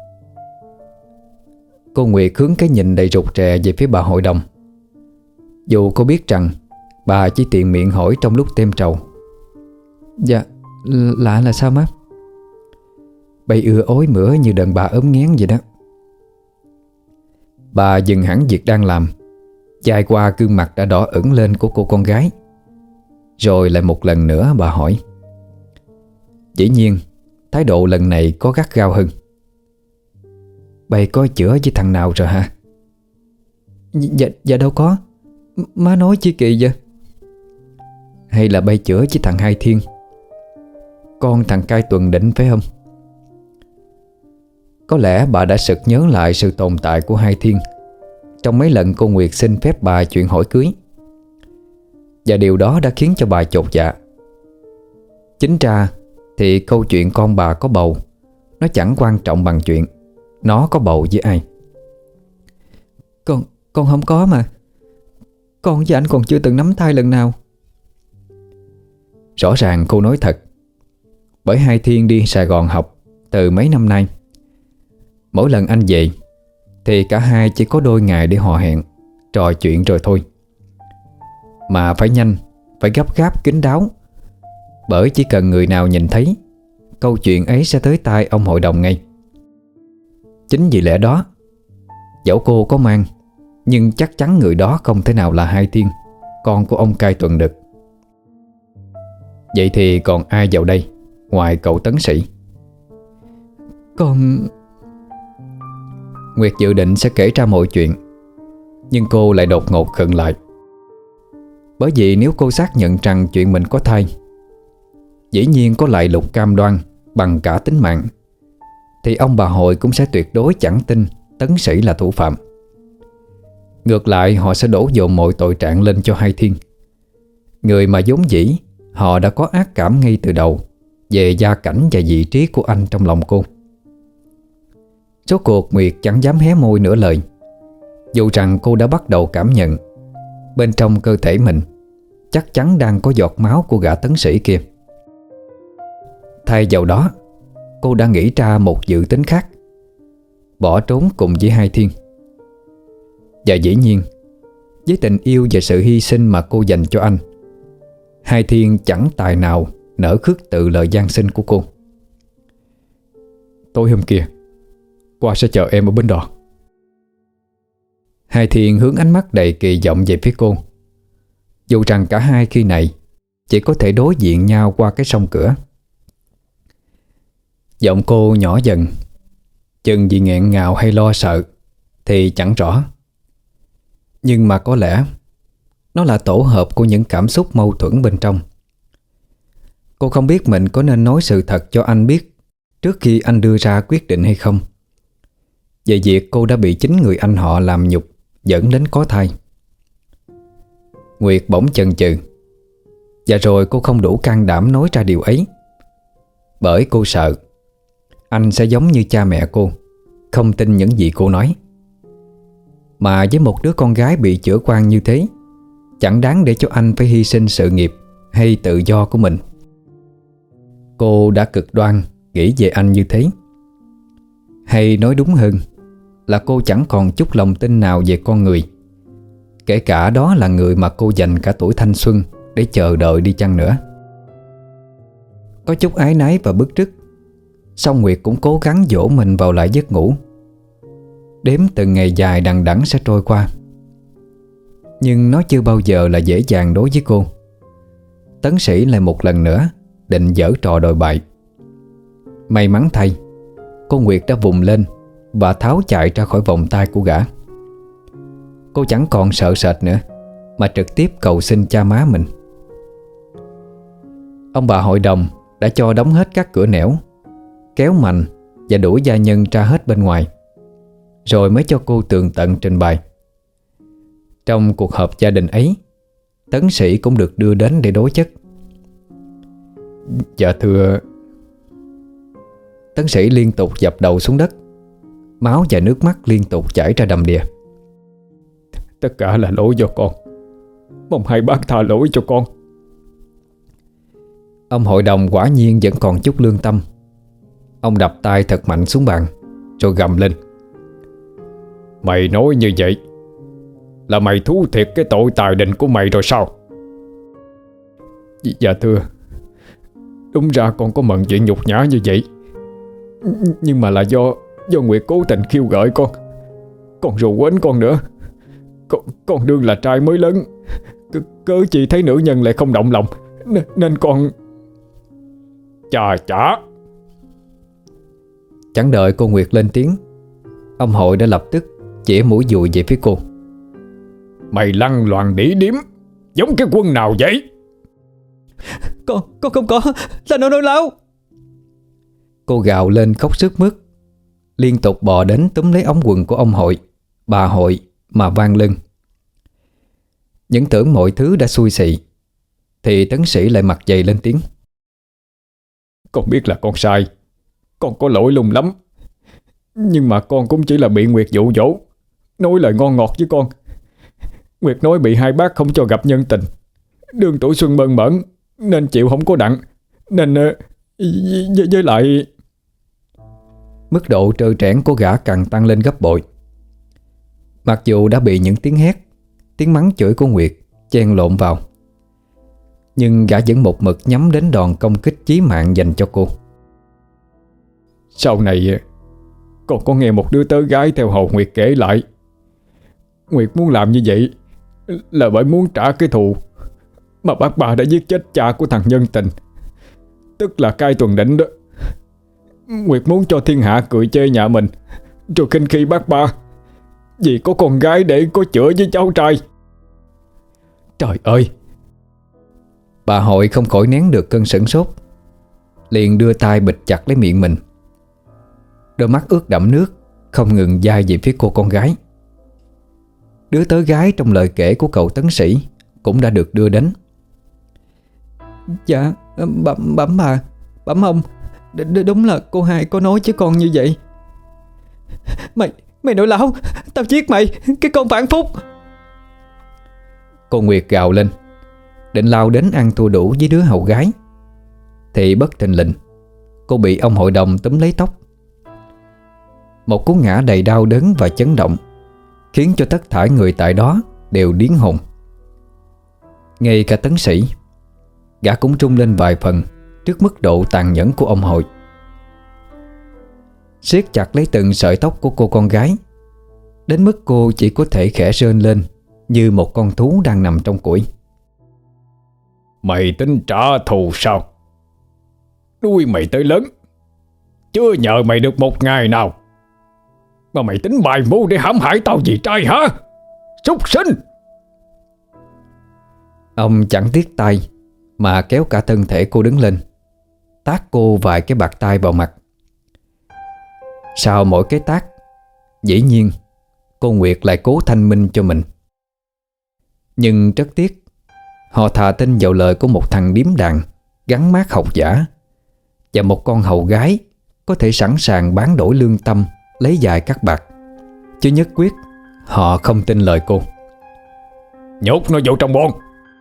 Cô Nguyệt hướng cái nhìn đầy rụt rè về phía bà hội đồng, dù cô biết rằng bà chỉ tiện miệng hỏi trong lúc tem trầu. Dạ, lạ là sao má? Bay ưa ối mửa như đàn bà ốm nghén vậy đó. Bà dừng hẳn việc đang làm, chai qua gương mặt đã đỏ ửng lên của cô con gái. Rồi lại một lần nữa bà hỏi. Dĩ nhiên thái độ lần này có gắt gao hơn. Bay có chữa với thằng nào rồi hả? Dạ, dạ đâu có. Má nói chi kỳ vậy? Hay là bay chữa với thằng Hai Thiên, con thằng cai tuần định phải không? Có lẽ bà đã sực nhớ lại sự tồn tại của Hai Thiên trong mấy lần cô Nguyệt xin phép bà chuyện hỏi cưới, và điều đó đã khiến cho bà chột dạ. Chính ra thì câu chuyện con bà có bầu, nó chẳng quan trọng bằng chuyện nó có bầu với ai. Con, con không có mà. Con với anh còn chưa từng nắm thai lần nào. Rõ ràng cô nói thật, bởi Hai Thiên đi Sài Gòn học từ mấy năm nay. Mỗi lần anh về thì cả hai chỉ có đôi ngày để hò hẹn, trò chuyện rồi thôi. Mà phải nhanh, phải gấp gáp kín đáo, bởi chỉ cần người nào nhìn thấy, câu chuyện ấy sẽ tới tai ông hội đồng ngay. Chính vì lẽ đó, dẫu cô có mang, nhưng chắc chắn người đó không thể nào là Hai Thiên, con của ông cai tuần được. Vậy thì còn ai vào đây ngoài cậu Tấn Sĩ? Con... Nguyệt dự định sẽ kể ra mọi chuyện, nhưng cô lại đột ngột khựng lại. Bởi vì nếu cô xác nhận rằng chuyện mình có thai, dĩ nhiên có lại lục cam đoan bằng cả tính mạng, thì ông bà hội cũng sẽ tuyệt đối chẳng tin Tấn Sĩ là thủ phạm. Ngược lại, họ sẽ đổ dồn mọi tội trạng lên cho Hai Thiên, người mà vốn dĩ họ đã có ác cảm ngay từ đầu về gia cảnh và vị trí của anh trong lòng cô. Rốt cuộc Nguyệt chẳng dám hé môi nửa lời, dù rằng cô đã bắt đầu cảm nhận bên trong cơ thể mình chắc chắn đang có giọt máu của gã tấn sĩ kia. Thay vào đó, cô đã nghĩ ra một dự tính khác: bỏ trốn cùng với Hai Thiên. Và dĩ nhiên, với tình yêu và sự hy sinh mà cô dành cho anh, Hai Thiên chẳng tài nào nỡ khước từ lời van xin của cô. Tối hôm kia qua sẽ chờ em ở bến đò. Hai Thiên hướng ánh mắt đầy kỳ vọng về phía cô, dù rằng cả hai khi này chỉ có thể đối diện nhau qua cái song cửa. Giọng cô nhỏ dần, chừng vì nghẹn ngào hay lo sợ thì chẳng rõ. Nhưng mà có lẽ nó là tổ hợp của những cảm xúc mâu thuẫn bên trong. Cô không biết mình có nên nói sự thật cho anh biết trước khi anh đưa ra quyết định hay không, về việc cô đã bị chính người anh họ làm nhục dẫn đến có thai. Nguyệt bỗng chần chừ, và rồi cô không đủ can đảm nói ra điều ấy, bởi cô sợ anh sẽ giống như cha mẹ cô, không tin những gì cô nói. Mà với một đứa con gái bị chữa quan như thế, chẳng đáng để cho anh phải hy sinh sự nghiệp hay tự do của mình. Cô đã cực đoan nghĩ về anh như thế. Hay nói đúng hơn là cô chẳng còn chút lòng tin nào về con người, kể cả đó là người mà cô dành cả tuổi thanh xuân để chờ đợi đi chăng nữa. Có chút áy náy và bức rứt, song Nguyệt cũng cố gắng dỗ mình vào lại giấc ngủ, đếm từng ngày dài đằng đẵng sẽ trôi qua. Nhưng nó chưa bao giờ là dễ dàng đối với cô. Tấn sĩ lại một lần nữa định giở trò đồi bại. May mắn thay, cô Nguyệt đã vùng lên và tháo chạy ra khỏi vòng tay của gã. Cô chẳng còn sợ sệt nữa, mà trực tiếp cầu xin cha má mình. Ông bà hội đồng đã cho đóng hết các cửa nẻo, kéo mành và đuổi gia nhân ra hết bên ngoài, rồi mới cho cô tường tận trình bày. Trong cuộc họp gia đình ấy, tấn sĩ cũng được đưa đến để đối chất. Dạ thưa. Tấn sĩ liên tục dập đầu xuống đất, máu và nước mắt liên tục chảy ra đầm đìa. Tất cả là lỗi do con, mong hai bác tha lỗi cho con. Ông hội đồng quả nhiên vẫn còn chút lương tâm. Ông đập tay thật mạnh xuống bàn, rồi gầm lên: Mày nói như vậy là mày thú thiệt cái tội tài định của mày rồi sao? Dạ thưa, đúng ra con có mận chuyện nhục nhã như vậy, nhưng mà là do Do Nguyệt cố tình khiêu gợi con, còn rù quến con nữa. Con, con đương là trai mới lớn, C cớ chị thấy nữ nhân lại không động lòng, N nên con... Chà chả. Chẳng đợi cô Nguyệt lên tiếng, ông hội đã lập tức chĩa mũi dùi về phía cô. Mày lăng loàn đĩ điếm giống cái quân nào vậy? Con, con không có, là nó nói láo. Cô gào lên khóc sướt mướt, liên tục bò đến túm lấy ống quần của ông hội, bà hội mà vang lưng. Những tưởng mọi thứ đã xuôi xị, thì tấn sĩ lại mặt dày lên tiếng: Con biết là con sai, con có lỗi lùng lắm, nhưng mà con cũng chỉ là bị Nguyệt dụ dỗ, nói lời ngon ngọt với con. Nguyệt nói bị hai bác không cho gặp nhân tình, đương tuổi xuân mơn mởn nên chịu không có đặng, nên với, với lại... Mức độ trơ trẽn của gã càng tăng lên gấp bội. Mặc dù đã bị những tiếng hét, tiếng mắng chửi của Nguyệt chen lộn vào, nhưng gã vẫn một mực nhắm đến đòn công kích chí mạng dành cho cô. Sau này con có nghe một đứa tớ gái theo hầu Nguyệt kể lại, Nguyệt muốn làm như vậy là bởi muốn trả cái thù mà bác bà đã giết chết cha của thằng nhân tình, tức là Cai Tuần Đỉnh đó. Nguyệt muốn cho thiên hạ cười chê nhà mình, rồi khinh khi bác ba vì có con gái để có chữa với cháu trai. Trời ơi! Bà hội không khỏi nén được cơn sửng sốt, liền đưa tay bịt chặt lấy miệng mình. Đôi mắt ướt đẫm nước không ngừng dai về phía cô con gái. Đứa tớ gái trong lời kể của cậu tấn sĩ cũng đã được đưa đến. Dạ, bẩm bẩm bà, Bẩm ông, đ- đ- đúng là cô hai có nói chứ con như vậy. Mày, mày nội láo, tao giết mày, cái con phản phúc. Cô Nguyệt gào lên, định lao đến ăn thua đủ với đứa hầu gái, thì bất thình lình cô bị ông hội đồng túm lấy tóc. Một cú ngã đầy đau đớn và chấn động khiến cho tất thảy người tại đó đều điếng hồn. Ngay cả Tấn Sĩ, gã cũng rung lên vài phần trước mức độ tàn nhẫn của ông hội. Siết chặt lấy từng sợi tóc của cô con gái, đến mức cô chỉ có thể khẽ rên lên như một con thú đang nằm trong củi. Mày tính trả thù sao? Nuôi mày tới lớn, chưa nhờ mày được một ngày nào mà mày tính bài mưu để hãm hại tao gì trai hả? Súc sinh! Ông chẳng tiếc tay mà kéo cả thân thể cô đứng lên, tát cô vài cái bạt tai vào mặt. Sau mỗi cái tát, dĩ nhiên cô Nguyệt lại cố thanh minh cho mình. Nhưng rất tiếc, họ thà tin vào lời của một thằng điếm đàn gắn mác học giả và một con hầu gái có thể sẵn sàng bán đổi lương tâm lấy vài các bạc, chứ nhất quyết họ không tin lời cô. Nhốt nó vào trong bon.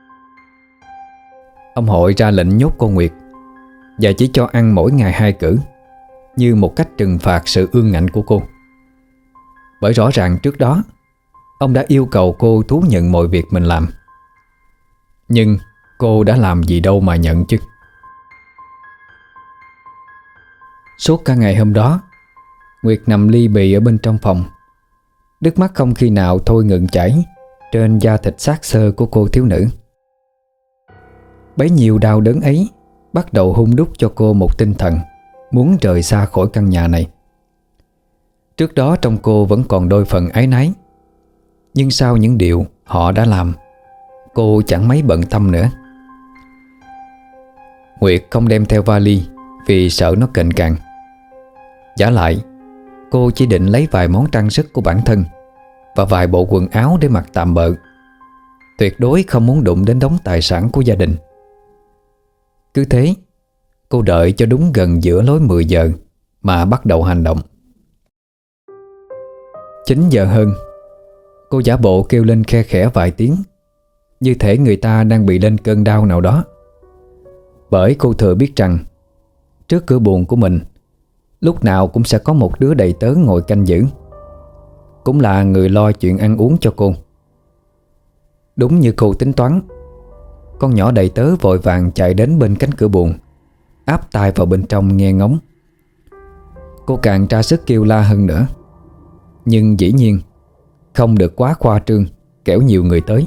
Ông hội ra lệnh nhốt cô Nguyệt và chỉ cho ăn mỗi ngày hai cữ, như một cách trừng phạt sự ương ngạnh của cô. Bởi rõ ràng trước đó ông đã yêu cầu cô thú nhận mọi việc mình làm. Nhưng cô đã làm gì đâu mà nhận chứ. Suốt cả ngày hôm đó, Nguyệt nằm li bì ở bên trong phòng, nước mắt không khi nào thôi ngừng chảy trên da thịt xác xơ của cô thiếu nữ. Bấy nhiêu đau đớn ấy bắt đầu hun đúc cho cô một tinh thần muốn rời xa khỏi căn nhà này. Trước đó trong cô vẫn còn đôi phần áy náy, nhưng sau những điều họ đã làm, cô chẳng mấy bận tâm nữa. Nguyệt không đem theo vali vì sợ nó cệnh càng. Vả lại, cô chỉ định lấy vài món trang sức của bản thân và vài bộ quần áo để mặc tạm bợ, tuyệt đối không muốn đụng đến đống tài sản của gia đình. Cứ thế, cô đợi cho đúng gần giữa lối mười giờ mà bắt đầu hành động. Chín giờ hơn, cô giả bộ kêu lên khe khẽ vài tiếng, như thể người ta đang bị lên cơn đau nào đó. Bởi cô thừa biết rằng trước cửa buồng của mình lúc nào cũng sẽ có một đứa đầy tớ ngồi canh giữ, cũng là người lo chuyện ăn uống cho cô. Đúng như cô tính toán, con nhỏ đầy tớ vội vàng chạy đến bên cánh cửa buồng, áp tai vào bên trong nghe ngóng. Cô càng tra sức kêu la hơn nữa, nhưng dĩ nhiên không được quá khoa trương, kẻo nhiều người tới.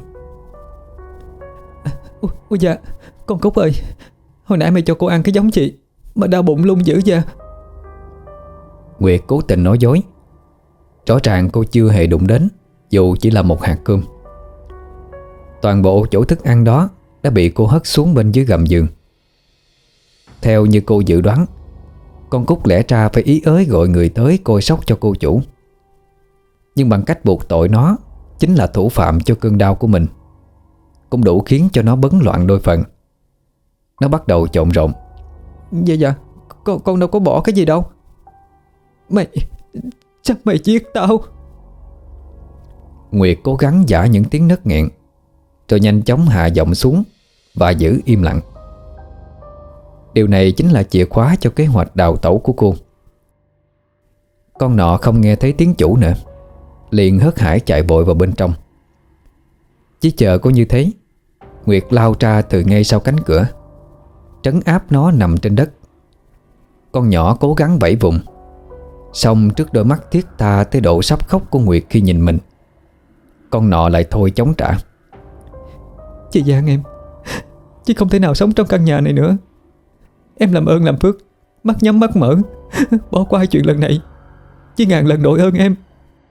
Ôi, ôi dạ, con Cúc ơi, hồi nãy mày cho cô ăn cái giống chị mà đau bụng lung dữ vậy. Nguyệt cố tình nói dối. Rõ ràng cô chưa hề đụng đến, dù chỉ là một hạt cơm. Toàn bộ chỗ thức ăn đó đã bị cô hất xuống bên dưới gầm giường. Theo như cô dự đoán, con Cúc lẽ ra phải ý ới gọi người tới coi sóc cho cô chủ. Nhưng bằng cách buộc tội nó chính là thủ phạm cho cơn đau của mình, cũng đủ khiến cho nó bấn loạn đôi phần. Nó bắt đầu trộn rộn. Dạ dạ, con, con đâu có bỏ cái gì đâu. Mày, chắc mày giết tao. Nguyệt cố gắng giả những tiếng nấc nghẹn, rồi nhanh chóng hạ giọng xuống và giữ im lặng. Điều này chính là chìa khóa cho kế hoạch đào tẩu của cô. Con nọ không nghe thấy tiếng chủ nữa, liền hớt hải chạy vội vào bên trong. Chỉ chờ có như thế, Nguyệt lao ra từ ngay sau cánh cửa, trấn áp nó nằm trên đất. Con nhỏ cố gắng vẫy vùng, song trước đôi mắt thiết tha tới độ sắp khóc của Nguyệt khi nhìn mình, con nọ lại thôi chống trả. Chị Giang em, chị không thể nào sống trong căn nhà này nữa. Em làm ơn làm phước, mắt nhắm mắt mở, bỏ qua chuyện lần này, chứ ngàn lần đội ơn em.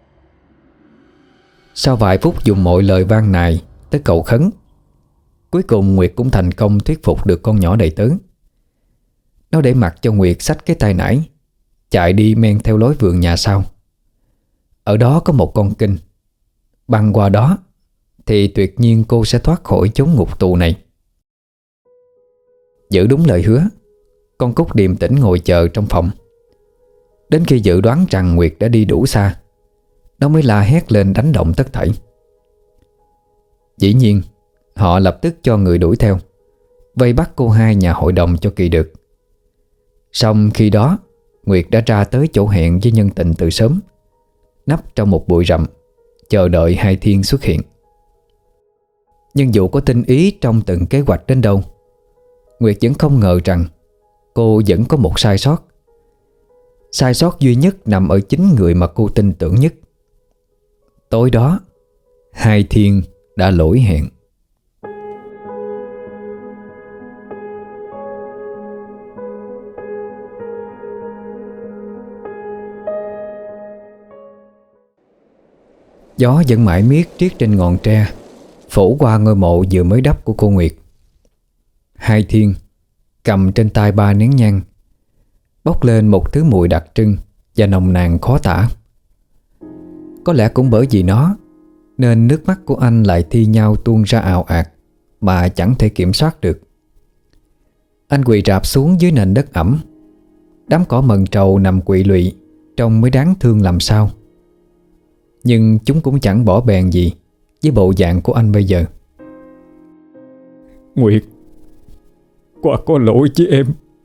Sau vài phút dùng mọi lời van nài tới cầu khấn, cuối cùng Nguyệt cũng thành công thuyết phục được con nhỏ đầy tớ. Nó để mặc cho Nguyệt xách cái tay nải, chạy đi men theo lối vườn nhà sau. Ở đó có một con kênh, băng qua đó thì tuyệt nhiên cô sẽ thoát khỏi chốn ngục tù này. Giữ đúng lời hứa, Con Cúc điềm tĩnh ngồi chờ trong phòng. Đến khi dự đoán rằng Nguyệt đã đi đủ xa, nó mới la hét lên đánh động tất thảy. Dĩ nhiên họ lập tức cho người đuổi theo, vây bắt cô hai nhà hội đồng cho kỳ được. Xong khi đó Nguyệt đã ra tới chỗ hẹn với nhân tình từ sớm, nấp trong một bụi rậm, chờ đợi Hai Thiên xuất hiện. Nhưng dù có tinh ý trong từng kế hoạch đến đâu, Nguyệt vẫn không ngờ rằng cô vẫn có một sai sót. Sai sót duy nhất nằm ở chính người mà cô tin tưởng nhất. Tối đó Hai Thiên đã lỗi hẹn. Gió vẫn mãi miết triết trên ngọn tre, phủ qua ngôi mộ vừa mới đắp của cô Nguyệt. Hai Thiên cầm trên tay ba nén nhang, bốc lên một thứ mùi đặc trưng và nồng nàn khó tả. Có lẽ cũng bởi vì nó nên nước mắt của anh lại thi nhau tuôn ra ào ạt mà chẳng thể kiểm soát được. Anh quỳ rạp xuống dưới nền đất ẩm. Đám cỏ mận trầu nằm quỵ lụy trông mới đáng thương làm sao. Nhưng chúng cũng chẳng bỏ bèn gì với bộ dạng của anh bây giờ. Nguyệt, qua có lỗi với em.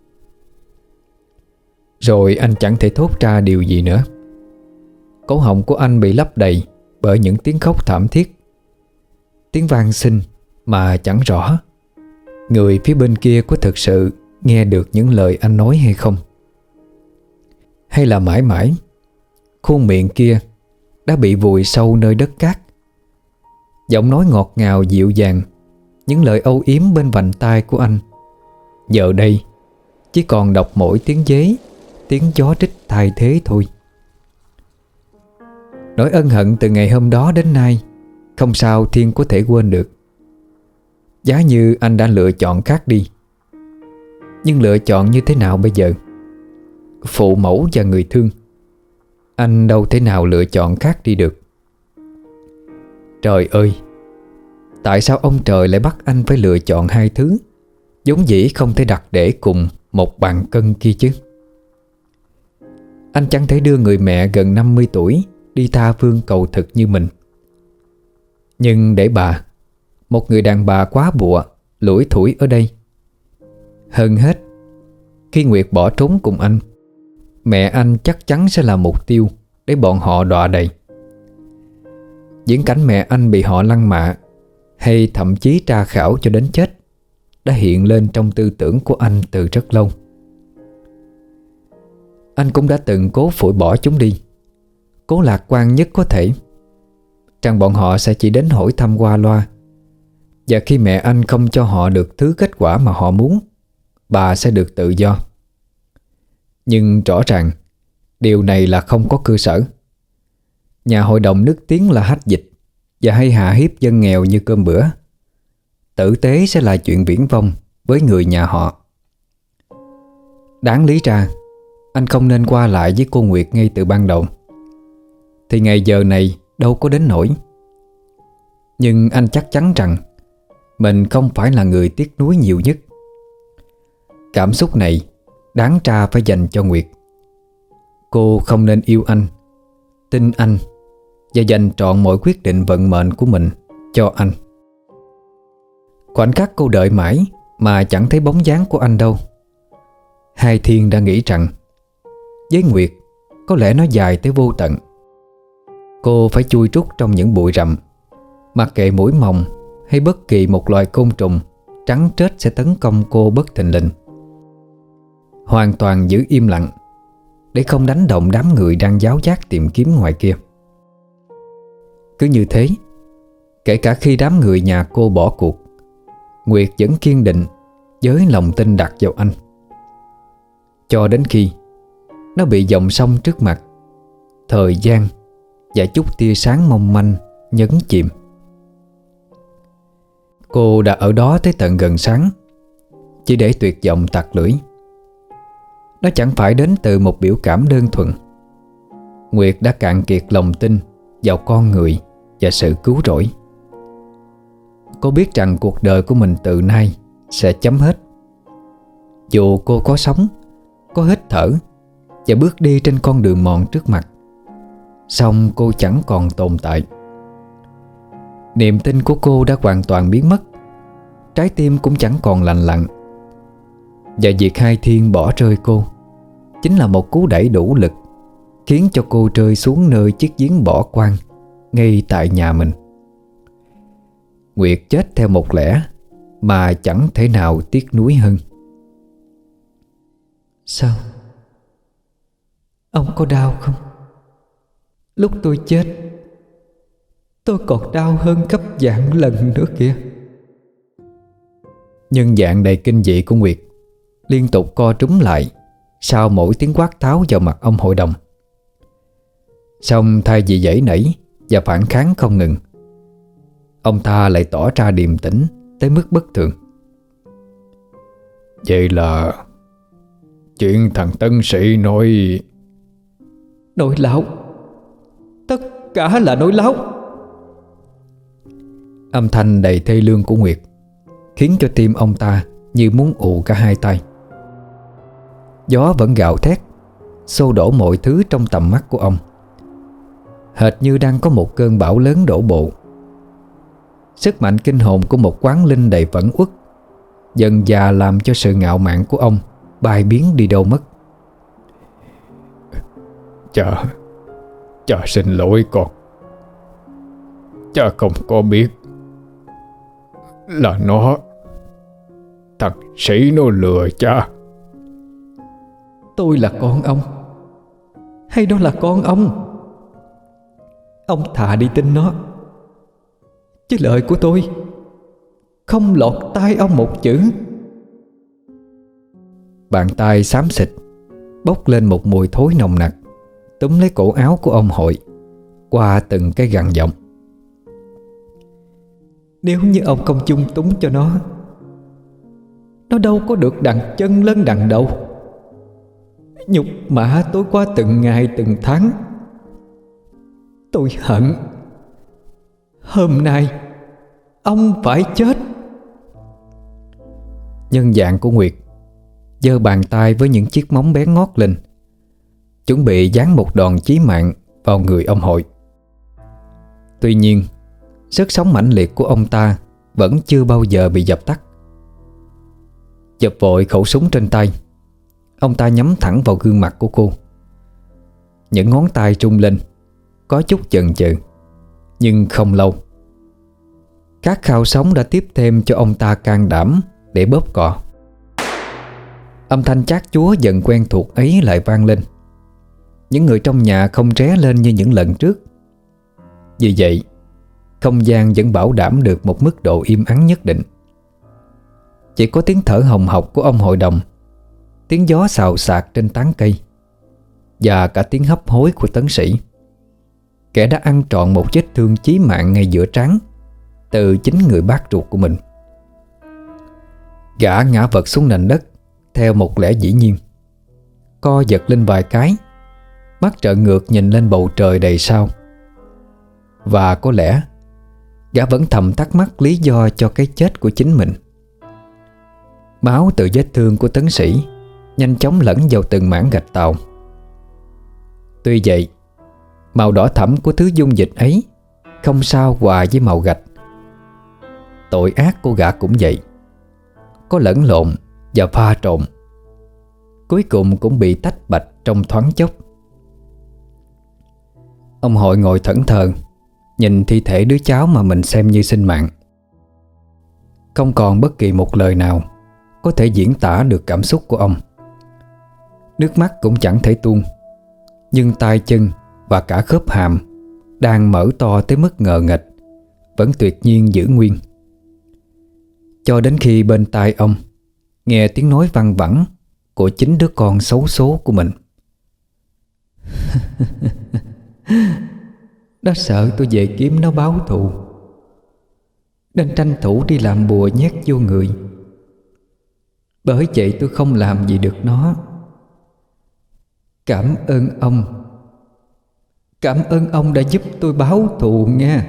Rồi anh chẳng thể thốt ra điều gì nữa. Cổ họng của anh bị lấp đầy bởi những tiếng khóc thảm thiết, tiếng vang xin mà chẳng rõ người phía bên kia có thực sự nghe được những lời anh nói hay không. Hay là mãi mãi khuôn miệng kia đã bị vùi sâu nơi đất cát. Giọng nói ngọt ngào dịu dàng, những lời âu yếm bên vành tai của anh giờ đây chỉ còn đọc mỗi tiếng dế, tiếng gió rít thay thế thôi. Nỗi ân hận từ ngày hôm đó đến nay không sao Thiên có thể quên được. Giá như anh đã lựa chọn khác đi. Nhưng lựa chọn như thế nào bây giờ? Phụ mẫu và người thương, anh đâu thể nào lựa chọn khác đi được. Trời ơi, tại sao ông trời lại bắt anh phải lựa chọn hai thứ vốn dĩ không thể đặt để cùng một bàn cân kia chứ? Anh chẳng thể đưa người mẹ gần năm mươi tuổi đi tha phương cầu thực như mình. Nhưng để bà, một người đàn bà quá bụa, lủi thủi ở đây. Hơn hết, khi Nguyệt bỏ trốn cùng anh, mẹ anh chắc chắn sẽ là mục tiêu để bọn họ đọa đầy. Diễn cảnh mẹ anh bị họ lăng mạ hay thậm chí tra khảo cho đến chết đã hiện lên trong tư tưởng của anh từ rất lâu. Anh cũng đã từng cố phủi bỏ chúng đi, cố lạc quan nhất có thể rằng bọn họ sẽ chỉ đến hỏi thăm qua loa, và khi mẹ anh không cho họ được thứ kết quả mà họ muốn, bà sẽ được tự do. Nhưng rõ ràng điều này là không có cơ sở. Nhà hội đồng nức tiếng là hách dịch và hay hạ hiếp dân nghèo như cơm bữa. Tử tế sẽ là chuyện viển vông với người nhà họ. Đáng lý ra anh không nên qua lại với cô Nguyệt ngay từ ban đầu, thì ngày giờ này đâu có đến nỗi. Nhưng anh chắc chắn rằng mình không phải là người tiếc nuối nhiều nhất. Cảm xúc này đáng ra phải dành cho Nguyệt. Cô không nên yêu anh, tin anh và dành trọn mọi quyết định vận mệnh của mình cho anh. Khoảnh khắc cô đợi mãi mà chẳng thấy bóng dáng của anh đâu, Hai Thiên đã nghĩ rằng với Nguyệt có lẽ nó dài tới vô tận. Cô phải chui trút trong những bụi rậm, mặc kệ muỗi mòng hay bất kỳ một loài côn trùng trắng trết sẽ tấn công cô bất thình lình. Hoàn toàn giữ im lặng để không đánh động đám người đang giáo giác tìm kiếm ngoài kia. Cứ như thế, kể cả khi đám người nhà cô bỏ cuộc, Nguyệt vẫn kiên định với lòng tin đặt vào anh. Cho đến khi nó bị dòng sông trước mặt, thời gian và chút tia sáng mong manh nhấn chìm. Cô đã ở đó tới tận gần sáng, chỉ để tuyệt vọng tặc lưỡi. Nó chẳng phải đến từ một biểu cảm đơn thuần. Nguyệt đã cạn kiệt lòng tin vào con người và sự cứu rỗi. Cô biết rằng cuộc đời của mình từ nay sẽ chấm hết. Dù cô có sống, có hít thở và bước đi trên con đường mòn trước mặt, song cô chẳng còn tồn tại. Niềm tin của cô đã hoàn toàn biến mất, trái tim cũng chẳng còn lành lặn. Và việc hai thiên bỏ rơi cô chính là một cú đẩy đủ lực, khiến cho cô rơi xuống nơi chiếc giếng bỏ quang ngay tại nhà mình. Nguyệt chết theo một lẽ mà chẳng thể nào tiếc nuối hơn. Sao? Ông có đau không? Lúc tôi chết, tôi còn đau hơn gấp vạn lần nữa kìa. Nhân dạng đầy kinh dị của Nguyệt liên tục co trúm lại sau mỗi tiếng quát tháo vào mặt ông hội đồng. Xong thay vì giãy nảy và phản kháng không ngừng, ông ta lại tỏ ra điềm tĩnh tới mức bất thường. Vậy là chuyện thằng Tân Sĩ nói... Nói láo. Tất cả là nói láo. Âm thanh đầy thê lương của Nguyệt khiến cho tim ông ta như muốn ù cả hai tay. Gió vẫn gào thét, xô đổ mọi thứ trong tầm mắt của ông, hệt như đang có một cơn bão lớn đổ bộ. Sức mạnh kinh hồn của một quán linh đầy phẫn uất dần dà làm cho sự ngạo mạn của ông bay biến đi đâu mất. Cha, cha xin lỗi con. Cha không có biết là nó, thằng Sĩ nó lừa cha. Tôi là con ông, hay đó là con ông? Ông thà đi tin nó, chứ lời của tôi không lọt tai ông một chữ. Bàn tay xám xịt bốc lên một mùi thối nồng nặc, túm lấy cổ áo của ông hội qua từng cái gằn giọng. Nếu như ông không chung túng cho nó, nó đâu có được đặng chân lên đặng đầu. Nhục mạ tôi qua từng ngày từng tháng. Tôi hận hôm nay ông phải chết. Nhân dạng của Nguyệt giơ bàn tay với những chiếc móng bén ngót lên, chuẩn bị giáng một đòn chí mạng vào người ông hội. Tuy nhiên, sức sống mãnh liệt của ông ta vẫn chưa bao giờ bị dập tắt. Giật vội khẩu súng trên tay, ông ta nhắm thẳng vào gương mặt của cô. Những ngón tay trung lên, có chút chần chừ, nhưng không lâu. Khát khao sống đã tiếp thêm cho ông ta can đảm để bóp cò. Âm thanh chát chúa dần quen thuộc ấy lại vang lên. Những người trong nhà không ré lên như những lần trước. Vì vậy, không gian vẫn bảo đảm được một mức độ im ắng nhất định. Chỉ có tiếng thở hồng hộc của ông hội đồng, tiếng gió xào xạc trên tán cây, và cả tiếng hấp hối của Tấn Sĩ, kẻ đã ăn trọn một vết thương chí mạng ngay giữa trán từ chính người bác ruột của mình. Gã ngã vật xuống nền đất theo một lẽ dĩ nhiên, co giật lên vài cái, mắt trợn ngược nhìn lên bầu trời đầy sao. Và có lẽ gã vẫn thầm thắc mắc lý do cho cái chết của chính mình. Máu từ vết thương của Tấn Sĩ nhanh chóng lẫn vào từng mảng gạch tàu. Tuy vậy, màu đỏ thẫm của thứ dung dịch ấy không sao hòa với màu gạch. Tội ác của gã cũng vậy, có lẫn lộn và pha trộn, cuối cùng cũng bị tách bạch trong thoáng chốc. Ông hội ngồi thẫn thờ nhìn thi thể đứa cháu mà mình xem như sinh mạng. Không còn bất kỳ một lời nào có thể diễn tả được cảm xúc của ông. Nước mắt cũng chẳng thể tuôn, nhưng tay chân và cả khớp hàm đang mở to tới mức ngờ nghệch vẫn tuyệt nhiên giữ nguyên. Cho đến khi bên tai ông nghe tiếng nói văng vẳng của chính đứa con xấu số của mình. Nó sợ tôi về kiếm nó báo thù, nên tranh thủ đi làm bùa nhét vô người. Bởi vậy tôi không làm gì được nó. Cảm ơn ông. Cảm ơn ông đã giúp tôi báo thù nha.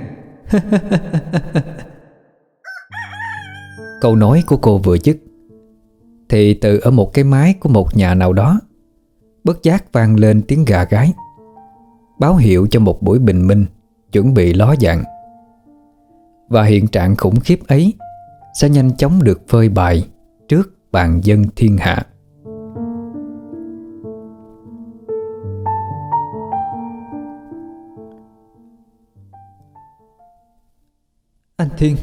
Câu nói của cô vừa dứt, thì từ ở một cái mái của một nhà nào đó bất giác vang lên tiếng gà gáy, báo hiệu cho một buổi bình minh chuẩn bị ló dạng. Và hiện trạng khủng khiếp ấy sẽ nhanh chóng được phơi bày trước bàn dân thiên hạ. Anh Thiên,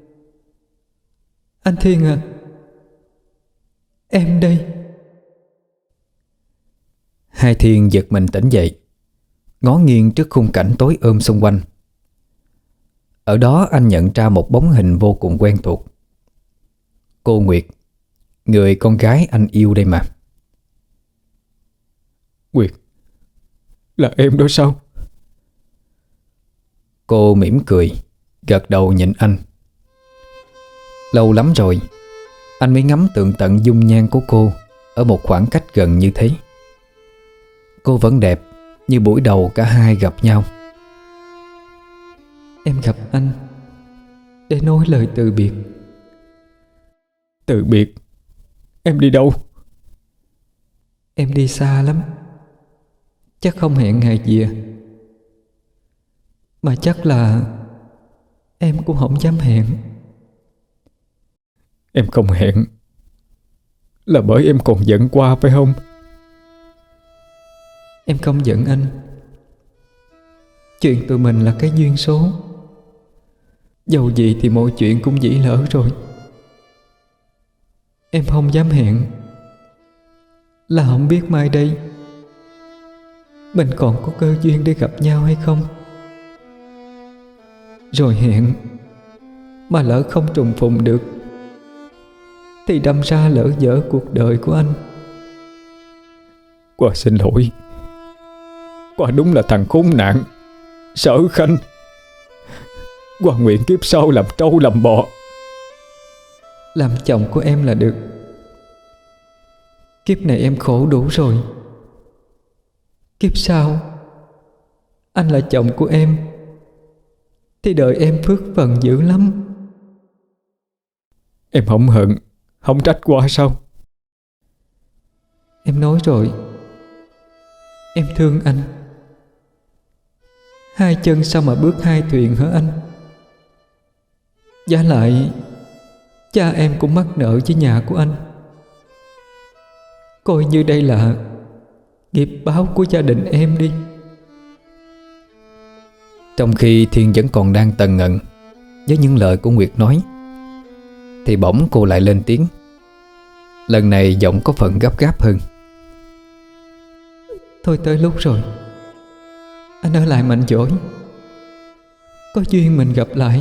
anh Thiên à, em đây. Hai Thiên giật mình tỉnh dậy, ngó nghiêng trước khung cảnh tối ôm xung quanh. Ở đó anh nhận ra một bóng hình vô cùng quen thuộc. Cô Nguyệt, người con gái anh yêu đây mà. Nguyệt, là em đó sao? Cô mỉm cười, gật đầu nhìn anh. Lâu lắm rồi anh mới ngắm tường tận dung nhan của cô ở một khoảng cách gần như thế. Cô vẫn đẹp như buổi đầu cả hai gặp nhau. Em gặp anh để nói lời từ biệt. Từ biệt? Em đi đâu? Em đi xa lắm, chắc không hẹn ngày về. Mà chắc là em cũng không dám hẹn. Em không hẹn là bởi em còn giận qua phải không? Em không giận anh. Chuyện tụi mình là cái duyên số. Dầu gì thì mọi chuyện cũng dĩ lỡ rồi. Em không dám hẹn là không biết mai đây mình còn có cơ duyên để gặp nhau hay không. Rồi hẹn mà lỡ không trùng phùng được thì đâm ra lỡ dở cuộc đời của anh. Quả xin lỗi. Quả đúng là thằng khốn nạn Sở Khanh. Quả nguyện kiếp sau làm trâu làm bò. Làm chồng của em là được. Kiếp này em khổ đủ rồi. Kiếp sau anh là chồng của em thì đời em phước phần dữ lắm. Em không hận, không trách qua sao? Em nói rồi, em thương anh. Hai chân sao mà bước hai thuyền hả anh? Giá lại cha em cũng mắc nợ với nhà của anh. Coi như đây là nghiệp báo của gia đình em đi. Trong khi Thiên vẫn còn đang tần ngần với những lời của Nguyệt nói, thì bỗng cô lại lên tiếng. Lần này giọng có phần gấp gáp hơn. Thôi tới lúc rồi, anh ở lại mạnh dỗi. Có duyên mình gặp lại.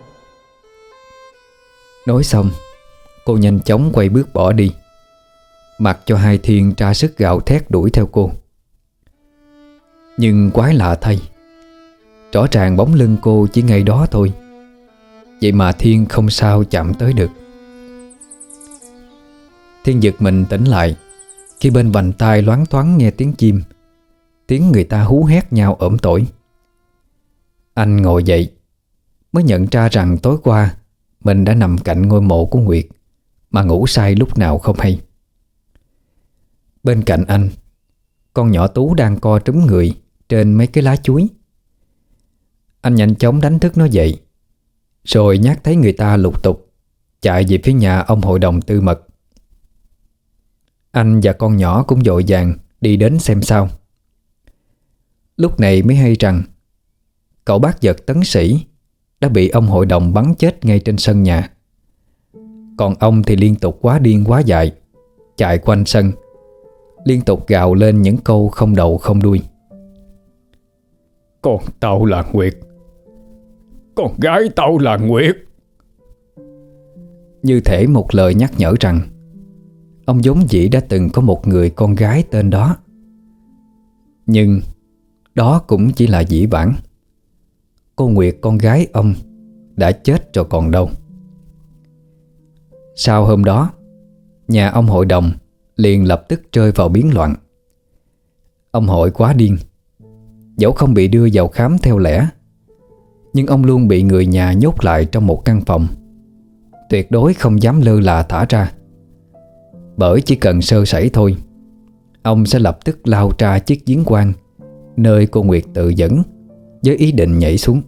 Nói xong, cô nhanh chóng quay bước bỏ đi, mặc cho Hai Thiên tra sức gào thét đuổi theo cô. Nhưng quái lạ thay, rõ ràng bóng lưng cô chỉ ngay đó thôi, vậy mà Thiên không sao chạm tới được. Thiên giật mình tỉnh lại khi bên vành tai loáng thoáng nghe tiếng chim, tiếng người ta hú hét nhau ổm tỏi. Anh ngồi dậy mới nhận ra rằng tối qua mình đã nằm cạnh ngôi mộ của Nguyệt mà ngủ say lúc nào không hay. Bên cạnh anh, con nhỏ Tú đang co trúm người trên mấy cái lá chuối. Anh nhanh chóng đánh thức nó dậy, rồi nhát thấy người ta lục tục chạy về phía nhà ông hội đồng Tư Mật. Anh và con nhỏ cũng vội vàng đi đến xem sao. Lúc này mới hay rằng cậu bác Vật Tấn Sĩ đã bị ông hội đồng bắn chết ngay trên sân nhà. Còn ông thì liên tục quá điên quá dại, chạy quanh sân, liên tục gào lên những câu không đầu không đuôi. Con tao là Nguyệt, con gái tao là Nguyệt. Như thể một lời nhắc nhở rằng ông vốn dĩ đã từng có một người con gái tên đó. Nhưng đó cũng chỉ là dĩ vãng. Cô Nguyệt con gái ông đã chết rồi còn đâu. Sau hôm đó, nhà ông hội đồng liền lập tức rơi vào biến loạn. Ông hội quá điên. Dẫu không bị đưa vào khám theo lẽ, nhưng ông luôn bị người nhà nhốt lại trong một căn phòng, tuyệt đối không dám lơ là thả ra. Bởi chỉ cần sơ sẩy thôi, ông sẽ lập tức lao ra chiếc giếng khoan nơi cô Nguyệt tự dẫn, với ý định nhảy xuống.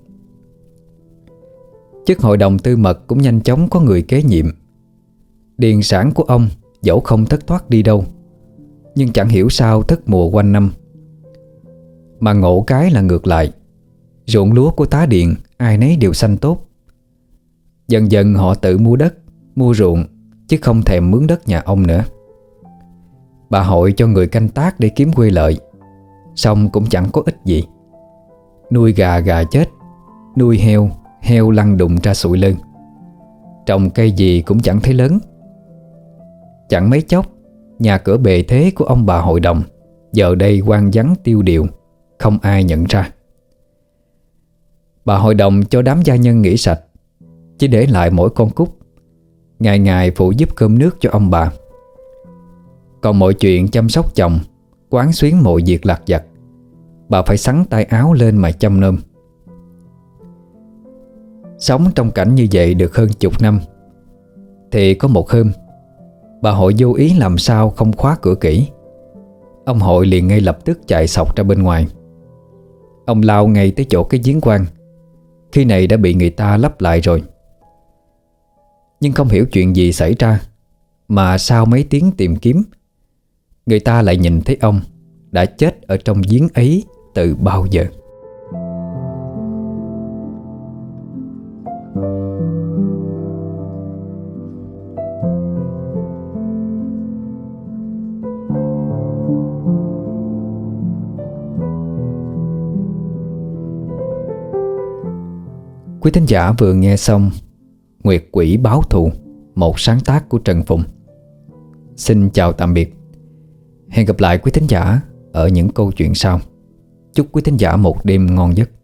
Chức hội đồng tư mật cũng nhanh chóng có người kế nhiệm. Điền sản của ông dẫu không thất thoát đi đâu, nhưng chẳng hiểu sao thất mùa quanh năm. Mà ngộ cái là ngược lại, ruộng lúa của tá Điền ai nấy đều xanh tốt. Dần dần họ tự mua đất, mua ruộng, chứ không thèm mướn đất nhà ông nữa. Bà hội cho người canh tác để kiếm quê lợi, xong cũng chẳng có ích gì. Nuôi gà gà chết, nuôi heo heo lăn đùng ra sụi lưng. Trồng cây gì cũng chẳng thấy lớn. Chẳng mấy chốc, nhà cửa bề thế của ông bà hội đồng giờ đây hoang vắng tiêu điều, không ai nhận ra. Bà hội đồng cho đám gia nhân nghỉ sạch, chỉ để lại mỗi con Cúc, ngày ngày phụ giúp cơm nước cho ông bà. Còn mọi chuyện chăm sóc chồng, quán xuyến mọi việc lặt vặt, bà phải xắn tay áo lên mà chăm nom. Sống trong cảnh như vậy được hơn chục năm, thì có một hôm, bà hội vô ý làm sao không khóa cửa kỹ. Ông hội liền ngay lập tức chạy xộc ra bên ngoài. Ông lao ngay tới chỗ cái giếng khoan, khi này đã bị người ta lấp lại rồi. Nhưng không hiểu chuyện gì xảy ra, mà sau mấy tiếng tìm kiếm, người ta lại nhìn thấy ông đã chết ở trong giếng ấy từ bao giờ. Quý thính giả vừa nghe xong Nguyệt Quỷ Báo Thù, một sáng tác của Trần Phùng. Xin chào tạm biệt. Hẹn gặp lại quý thính giả ở những câu chuyện sau. Chúc quý thính giả một đêm ngon giấc.